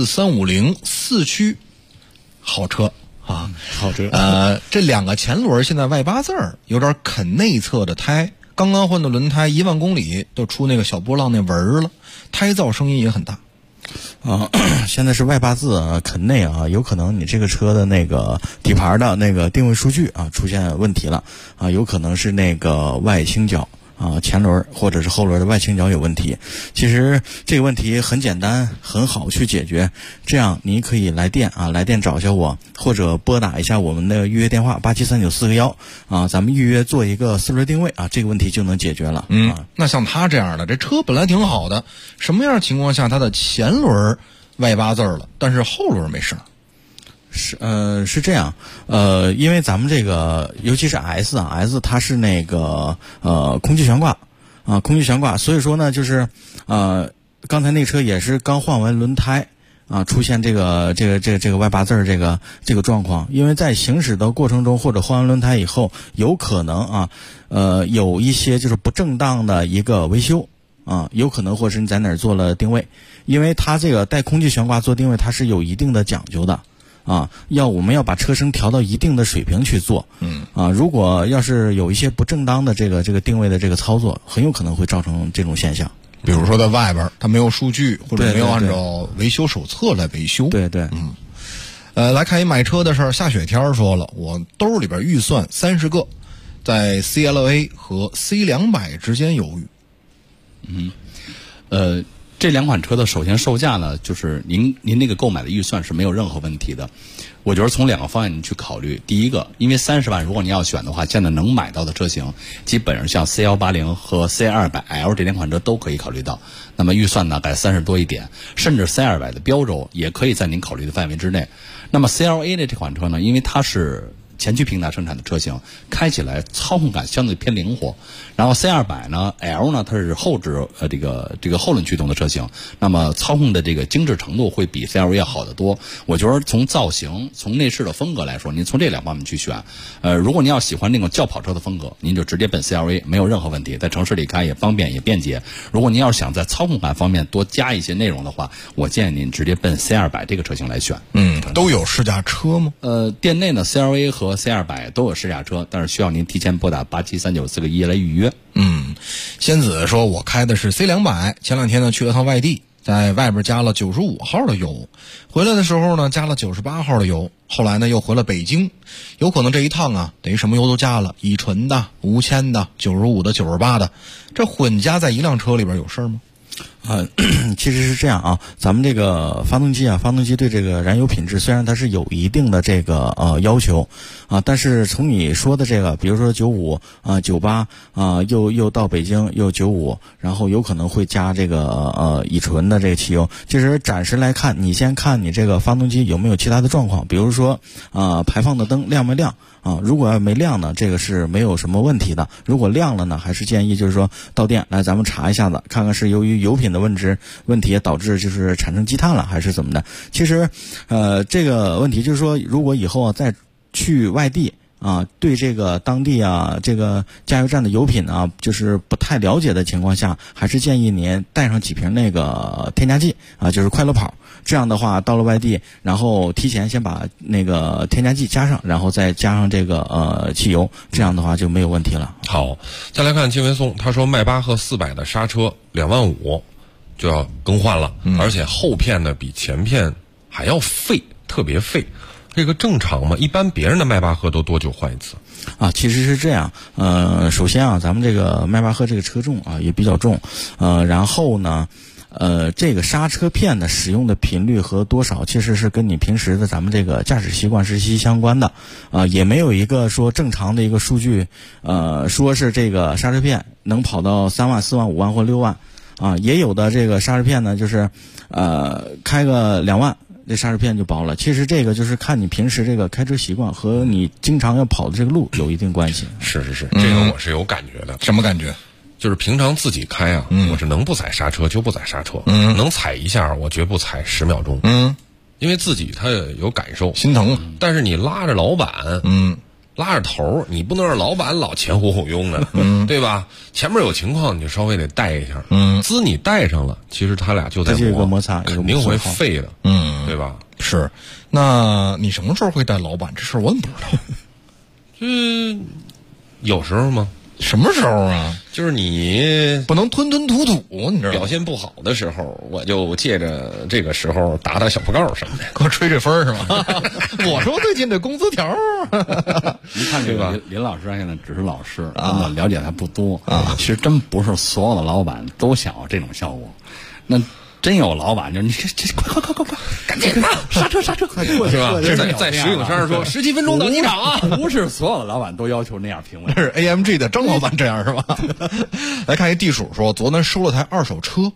S350 4驱，好车啊， 好车。 这2个前轮现在外八字儿，有点啃内侧的胎，刚刚换的轮胎，1万公里都出那个小波浪那纹儿了，胎噪声音也很大。 现在是外八字啊，啃内啊，有可能你这个车的那个底盘的那个定位数据啊出现问题了啊，有可能是那个外倾角啊，前轮或者是后轮的外倾角有问题。其实这个问题很简单，很好去解决。这样你可以来电找一下我，或者拨打一下我们的预约电话873941啊，咱们预约做一个4轮定位啊，这个问题就能解决了。 那像他这样的，这车本来挺好的，什么样情况下他的前轮外八字了，但是后轮没事？ 是这样，因为咱们这个尤其是 S 它是那个空气悬挂，所以说呢，就是刚才那车也是刚换完轮胎啊，出现这个外八字这个状况，因为在行驶的过程中或者换完轮胎以后，有可能有一些就是不正当的一个维修啊，有可能或是你在哪儿做了定位，因为它这个带空气悬挂做定位，它是有一定的讲究的。我们要把车身调到一定的水平去做。如果要是有一些不正当的这个定位的这个操作，很有可能会造成这种现象。 比如说在外边它没有数据，或者没有按照维修手册来维修。 对。 来看一买车的事儿，下雪天说了，我兜里边预算30个，在 CLA 和 C200之间犹豫。 这两款车的首先售价呢，就是您那个购买的预算是没有任何问题的。我觉得从2个方面你去考虑，第一个，因为30万如果你要选的话，现在能买到的车型基本上像 C180 和 C200L 这两款车都可以考虑到，那么预算大概30多一点，甚至 C200 的标轴也可以在您考虑的范围之内。那么 CLA 的这款车呢，因为它是前驱平台生产的车型，开起来操控感相对偏灵活。然后 C200 呢 L 呢它是后置这个后轮驱动的车型，那么操控的这个精致程度会比 CLA 要好得多。我觉得从造型从内饰的风格来说，您从这两方面去选，如果您要喜欢那种轿跑车的风格，您就直接奔 CLA 没有任何问题，在城市里开也方便也便捷。如果您要是想在操控感方面多加一些内容的话，我建议您直接奔 C200 这个车型来选。 都有试驾车吗？ 店内呢 CLA 和 C200 都有试驾车，但是需要您提前拨打873941来预约。 仙子说我开的是 C200，前2天呢去了趟外地，在外边加了95号的油，回来的时候呢加了98号的油，后来呢又回了北京，有可能这一趟啊等于什么油都加了，乙醇的、无铅的、95的、98的，这混加在一辆车里边有事吗？ 其实是这样啊，咱们这个发动机对这个燃油品质虽然它是有一定的这个要求啊，但是从你说的这个，比如说95啊、98啊，又到北京又95，然后有可能会加这个乙醇的这个汽油。其实暂时来看，你先看你这个发动机有没有其他的状况，比如说排放的灯亮没亮啊？如果要没亮呢，这个是没有什么问题的。如果亮了呢，还是建议就是说到店来咱们查一下子，看看是由于油品的问题导致就是产生积碳了，还是怎么的。其实这个问题就是说，如果以后再去外地啊，对这个当地啊这个加油站的油品啊就是不太了解的情况下，还是建议您带上几瓶那个添加剂啊，就是快乐跑。这样的话到了外地，然后提前先把那个添加剂加上，然后再加上这个汽油，这样的话就没有问题了。 好，再来看金维松，他说迈巴赫400的刹车25000就要更换了，而且后片呢比前片还要费，特别费，这个正常吗？一般别人的迈巴赫都多久换一次？ 其实是这样，首先啊，咱们这个迈巴赫这个车重啊也比较重，然后呢这个刹车片的使用的频率和多少，其实是跟你平时的咱们这个驾驶习惯是息息相关的，也没有一个说正常的一个数据，说是这个刹车片能跑到3万、4万、5万或6万，也有的这个刹车片呢，就是开个2万。这刹车片就薄了，其实这个就是看你平时这个开车习惯和你经常要跑的这个路有一定关系。 是，这个我是有感觉的。 什么感觉？ 就是平常自己开啊，我是能不踩刹车就不踩刹车，能踩一下我绝不踩10秒钟，因为自己他有感受， 心疼。但是你拉着老板，拉着头，你不能让老板老前呼后拥的，对吧？前面有情况你就稍微得带一下，滋你带上了，其实他俩就在摩擦， 肯定会废的，对吧？ 是。那你什么时候会带老板？这事儿我怎么不知道？有时候吗？ 什么时候啊？ 就是你不能吞吞吐吐，你知道吗？ 表现不好的时候，我就借着这个时候打小报告什么的， 给我吹吹风是吗？我说最近这工资条， 您看这个林老师现在只是老师，根本了解还不多啊。其实真不是所有的老板都想要这种效果，那真有老板就你这快，赶紧刹车，快过去吧！ 在石景山说17分钟到机场啊！ 不是所有的老板都要求那样评论。 这是 AMG 的张老板这样是吧？来看一地鼠说，昨天收了台二手车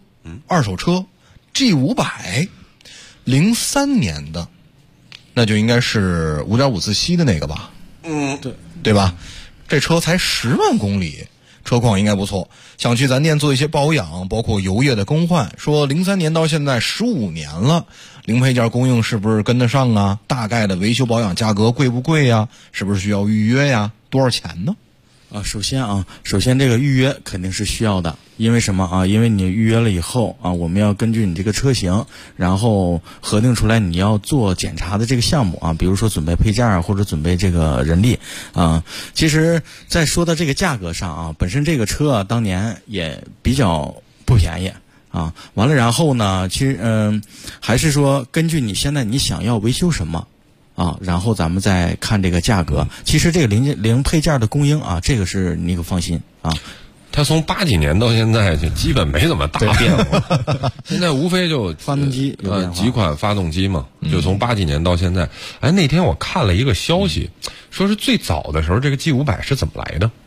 G500， 03年的，那就应该是5.5自吸的那个吧？对吧？这车才10万公里。车况应该不错，想去咱店做一些保养，包括油液的更换。说03年到现在15年了，零配件供应是不是跟得上啊？大概的维修保养价格贵不贵呀？是不是需要预约呀？多少钱呢？ 首先这个预约肯定是需要的，因为什么啊？因为你预约了以后啊，我们要根据你这个车型，然后核定出来你要做检查的这个项目啊，比如说准备配件啊，或者准备这个人力啊。其实，在说到这个价格上啊，本身这个车当年也比较不便宜啊。完了，然后呢，其实还是说根据你现在你想要维修什么。然后咱们再看这个价格。其实这个零配件的供应啊，这个是你可放心啊。 它从80几年到现在就基本没怎么大变化，现在无非就发动机几款发动机嘛，就从80几年到现在。哎，那天我看了一个消息，说是最早的时候这个 G500是怎么来的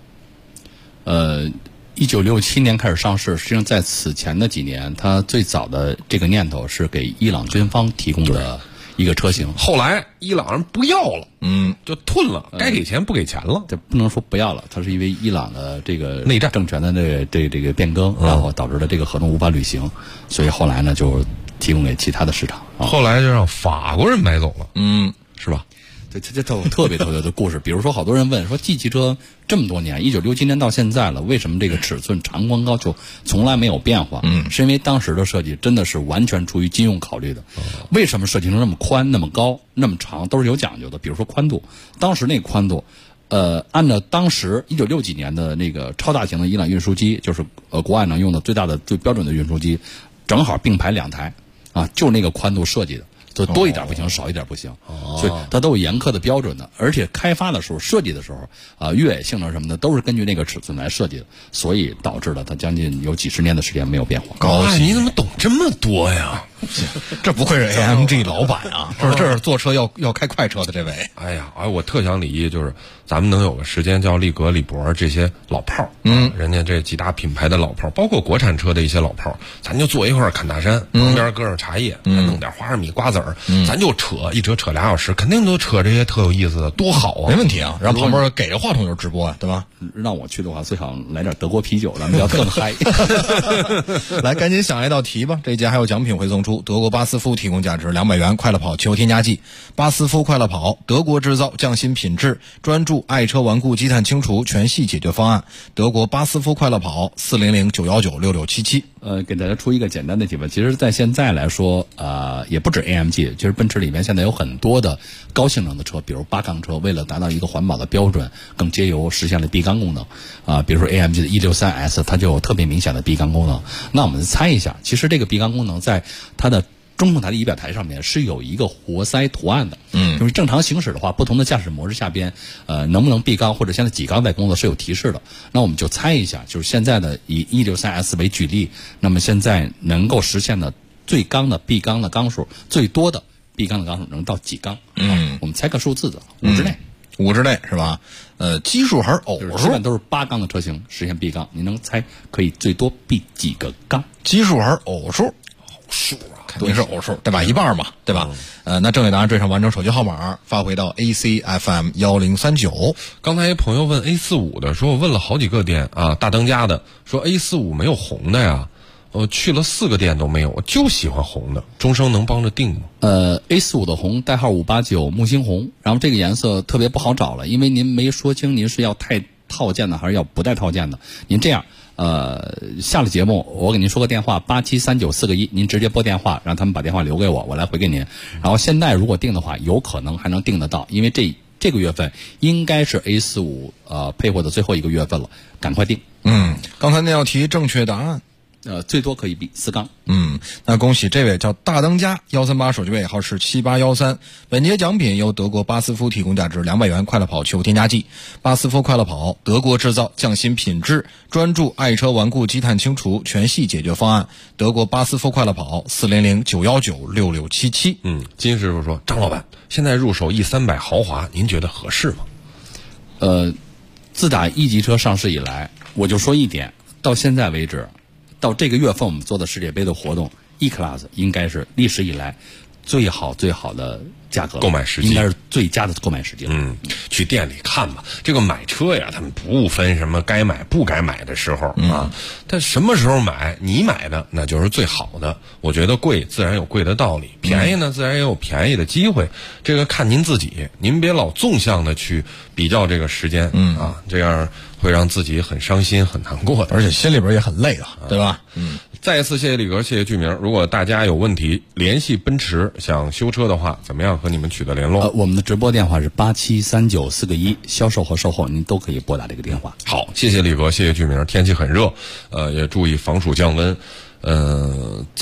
？1967年开始上市，实际上在此前的几年，它最早的这个念头是给伊朗军方提供的一个车型。 后来伊朗人不要了，就吞了，该给钱不给钱了。 这不能说不要了，它是因为伊朗的这个内战政权的这个变更，然后导致了这个合同无法履行，所以后来呢就提供给其他的市场。 后来就让法国人买走了，是吧？ 对，这有特别的故事。比如说，好多人问说，G 汽车这么多年，1967年到现在了，为什么这个尺寸长宽高就从来没有变化？是因为当时的设计真的是完全出于金用考虑的。为什么设计成那么宽、那么高、那么长，都是有讲究的。比如说宽度，当时那个宽度，按照当时1960几年的那个超大型的伊朗运输机，就是国外能用的最大的、最标准的运输机，正好并排2台啊，就那个宽度设计的。就多一点不行，少一点不行，所以它都有严苛的标准的。而且开发的时候、设计的时候，越野性能什么的都是根据那个尺寸来设计的，所以导致了它将近有几十年的时间没有变化。 高兴，你怎么懂这么多呀？ 这不愧是 AMG 老板啊！这是坐车要开快车的这位。 哎呀，我特想李毅，就是咱们能有个时间叫力格、李博这些老炮儿，人家这几大品牌的老炮儿，包括国产车的一些老炮儿，咱就坐一块儿侃大山，旁边搁上茶叶，弄点花生米、瓜子儿，咱就一扯2小时，肯定都扯这些特有意思的，多好啊！ 没问题啊。然后旁边给着话筒就是直播啊，对吧？ 让我去的话，最好来点德国啤酒，咱们要更嗨。 来，赶紧想一道题吧！这一节还有奖品会送出，德国巴斯夫提供价值200元快乐跑汽油添加剂。巴斯夫快乐跑，德国制造，匠心品质，专注爱车顽固积碳清除全系解决方案。德国巴斯夫快乐跑，400-919-6677。 给大家出一个简单的题吧。其实，在现在来说，也不止 AMG，其实奔驰里面现在有很多的高性能的车，比如8缸车，为了达到一个环保的标准，更节油，实现了闭缸功能。比如说 AMG 的 E63S， 它就有特别明显的闭缸功能。那我们猜一下，其实这个闭缸功能在它的中控台的仪表台上面是有一个活塞图案的，就是正常行驶的话，不同的驾驶模式下边，能不能闭缸或者现在几缸在工作是有提示的。那我们就猜一下，就是现在的以 E63S 为举例，那么现在能够实现的最缸的闭缸的缸数，最多的闭缸的缸数能到几缸？我们猜个数字的，5之内 ，5之内是吧？奇数还是偶数？ 基本都是8缸的车型实现闭缸，你能猜可以最多闭几个缸？ 奇数还是偶数？ 偶数啊。 肯定是偶数，对吧？一半嘛，对吧？那正确答案缀上完整手机号码，发回到 ACFM 1039。 刚才一朋友问 A45的，说我问了好几个店啊，大当家的说 A45没有红的呀，去了4个店都没有，我就喜欢红的。中升能帮着定吗 ？A45的红代号589木星红，然后这个颜色特别不好找了，因为您没说清您是要带套件的还是要不带套件的。您这样。下了节目，我给您说个电话，873941，您直接拨电话，让他们把电话留给我，我来回给您。然后现在如果订的话，有可能还能订得到，因为这个月份应该是 A45配货的最后一个月份了，赶快订。 刚才那道题正确答案。 最多可以闭4缸。 那恭喜这位叫大当家138，手机尾号是7813。本节奖品由德国巴斯夫提供价值200元快乐跑汽油添加剂。巴斯夫快乐跑，德国制造，匠心品质，专注爱车顽固积碳清除全系解决方案。德国巴斯夫快乐跑，400-919-6677。 金师傅说，张老板，现在入手 E300 豪华，您觉得合适吗？ 自打1级车上市以来，我就说一点，到现在为止。到这个月份我们做的世界杯的活动 ，E-Class 应该是历史以来最好的价格， 购买时机应该是最佳的购买时机。 去店里看吧。这个买车呀，他们不分什么该买不该买的时候啊，但什么时候买，你买的那就是最好的。我觉得贵自然有贵的道理，便宜呢自然也有便宜的机会。这个看您自己，您别老纵向的去比较这个时间这样会让自己很伤心很难过的， 而且心里边也很累啊，对吧？ 再一次谢谢李格，谢谢剧名。如果大家有问题联系奔驰想修车的话，怎么样和你们取得联络？ 我们的直播电话是873941，销售和售后您都可以拨打这个电话。 好，谢谢李格，谢谢剧名。天气很热，也注意防暑降温。在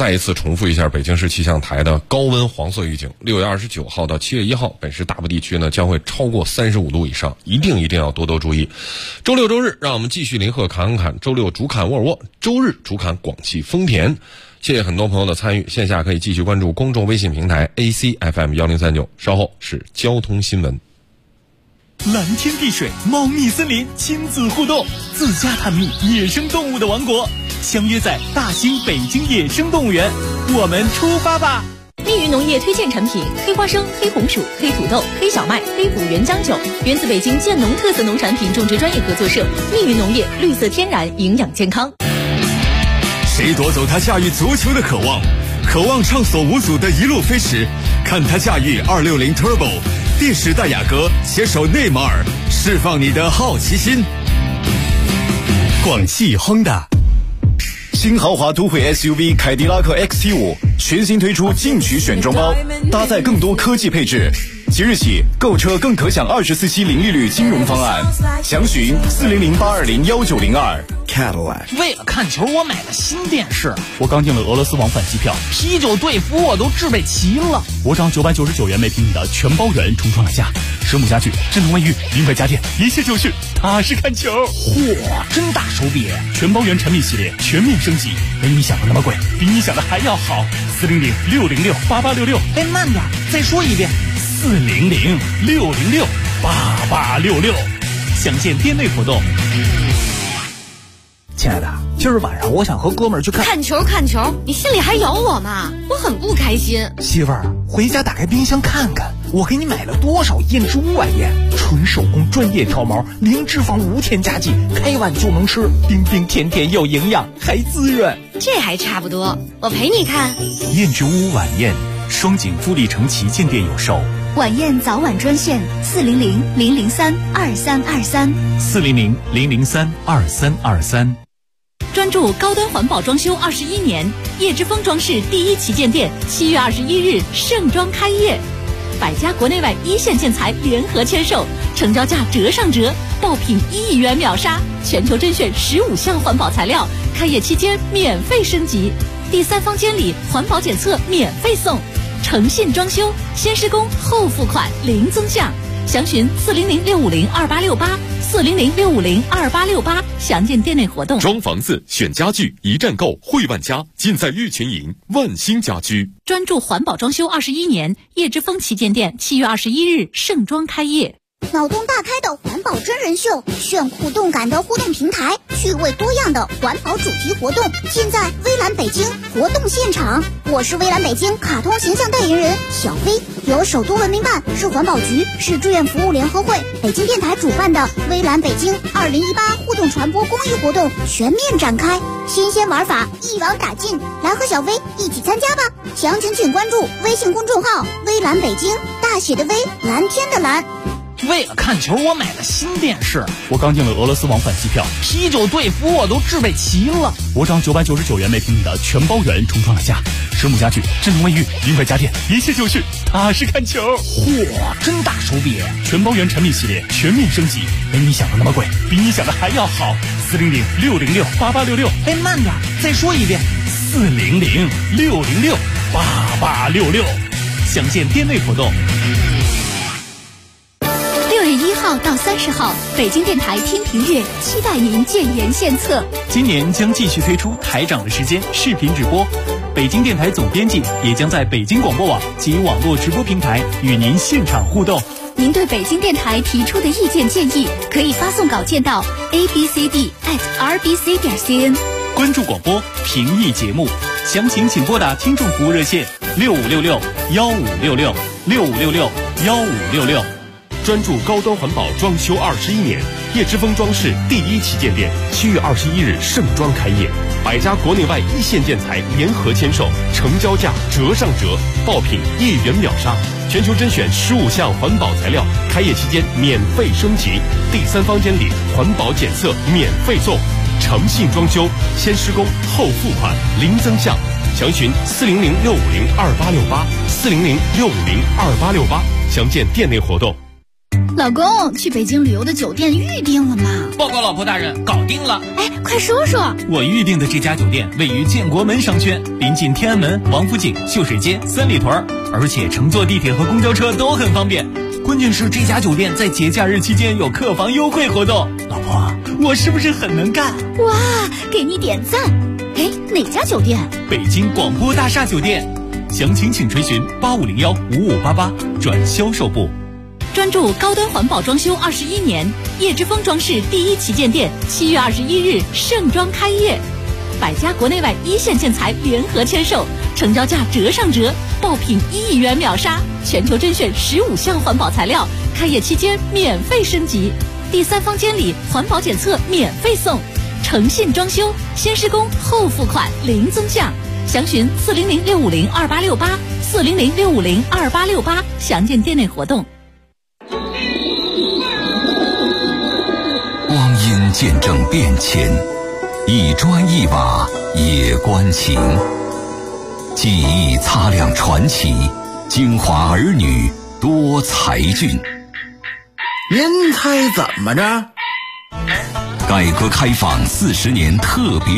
再一次重复一下北京市气象台的高温黄色预警，6月29号到7月1号，本市大部地区呢将会超过35度以上，一定要多多注意。周六周日，让我们继续林鹤侃侃，周六主侃沃尔沃，周日主侃广汽丰田。谢谢很多朋友的参与，线下可以继续关注公众微信平台 ACFM1039，稍后是交通新闻。 蓝天碧水，猫蜜森林，亲子互动，自家探秘野生动物的王国，相约在大兴北京野生动物园，我们出发吧！ 密云农业推荐产品：黑花生、黑红薯、黑土豆、黑小麦、黑虎原浆酒，源自北京建农特色农产品种植专业合作社。密云农业，绿色天然，营养健康。 谁夺走他驾驭足球的渴望？渴望畅所无阻的一路飞驰，看他驾驭260 Turbo。电时代雅阁携手内马尔，释放你的好奇心。广汽 Honda 新豪华都会 SUV 凯迪拉克 XT5 全新推出进取选装包，搭载更多科技配置。即日起购车更可享24期零利率金融方案，详询400-820-1902。Cadillac。 为了看球，我买了新电视。 我刚订了俄罗斯往返机票， 啤酒、队服我都置备齐了。 我涨999元每平米的全包圆重创了价，实木家具、智能卫浴、零块家电，一切就绪，踏实看球。 嚯，真大手笔！ 全包圆产品系列全面升级，没你想的那么贵，比你想的还要好。400-606-8866。 哎，慢点，再说一遍。 400-606-8866。详见店内活动。 亲爱的，今儿晚上我想和哥们儿去看球，你心里还有我吗？我很不开心。 媳妇儿，回家打开冰箱看看，我给你买了多少燕之屋晚宴，纯手工专业挑毛，零脂肪无添加剂，开碗就能吃，冰冰甜甜又营养，还滋润。 这还差不多，我陪你看。 燕之屋晚宴，双井富力城旗舰店有售。 晚宴早晚专线400-003-2323 400-003-2323。 专注高端环保装修21年，叶之峰装饰第一旗舰店7月21日盛装开业，100家国内外一线建材联合签售，成交价折上折，爆品1亿元秒杀，全球甄选15项环保材料，开业期间免费升级，第3方监理环保检测免费送，诚信装修，先施工后付款零增项，详询400-650-2868 400-650-2868，详见店内活动。 装房子选家具一站购汇万家，尽在玉群营万兴家居。 专注环保装修21年，叶之峰旗舰店7月21日盛装开业。 脑洞大开的环保真人秀，炫酷动感的互动平台，趣味多样的环保主题活动，现在微蓝北京活动现场。我是微蓝北京卡通形象代言人小薇，由首都文明办、市环保局、市志愿服务联合会、北京电台主办的微蓝北京2018互动传播公益活动全面展开，新鲜玩法一网打尽，来和小薇一起参加吧！详情请关注微信公众号微蓝北京，大写的微，蓝天的蓝。 为了看球，我买了新电视。 我刚订了俄罗斯往返机票， 啤酒、队服我都置备齐了。 我涨999元每平米的全包圆重创了价，实木家具、智能卫浴、零块家电，一切就绪，踏实看球。 嚯，真大手笔！ 全包圆产品系列全面升级，没你想的那么贵，比你想的还要好。400-606-8866。 哎，慢点，再说一遍。 400-606-8866，详见店内活动。 6月1号到30号，北京电台听评月，期待您建言献策。 今年将继续推出台长的时间视频直播，北京电台总编辑也将在北京广播网及网络直播平台与您现场互动。 您对北京电台提出的意见建议，可以发送稿件到 abcd@rbc.cn。 关注广播，评议节目，详情请拨打听众服务热线6566-1566-6566-1566。 专注高端环保装修21年，叶之峰装饰第一旗舰店7月21日盛装开业，100家国内外一线建材联合签售，成交价折上折，爆品1亿元秒杀，全球甄选15项环保材料，开业期间免费升级，第3方监理环保检测免费送，诚信装修，先施工后付款零增项，详询400-650-2868 400-650-2868，详见店内活动。 老公，去北京旅游的酒店预定了吗？ 报告老婆大人，搞定了。 哎，快说说。 我预定的这家酒店位于建国门商圈，临近天安门、王府井、秀水街、三里屯，而且乘坐地铁和公交车都很方便。关键是这家酒店在节假日期间有客房优惠活动。老婆，我是不是很能干？ 哇，给你点赞。哎，哪家酒店？ 北京广播大厦酒店。详情请垂询8501-5588转销售部。 专注高端环保装修21年，叶之峰装饰第一旗舰店7月21日盛装开业，100家国内外一线建材联合签售，成交价折上折，爆品1亿元秒杀，全球甄选15项环保材料，开业期间免费升级，第三方监理环保检测免费送，诚信装修，先施工后付款零增项，详询400-650-2868，400-650-2868，详见店内活动。 光阴见证变迁，一砖一瓦也关情。记忆擦亮传奇，京华儿女多才俊。 您猜怎么着？ 改革开放40年特别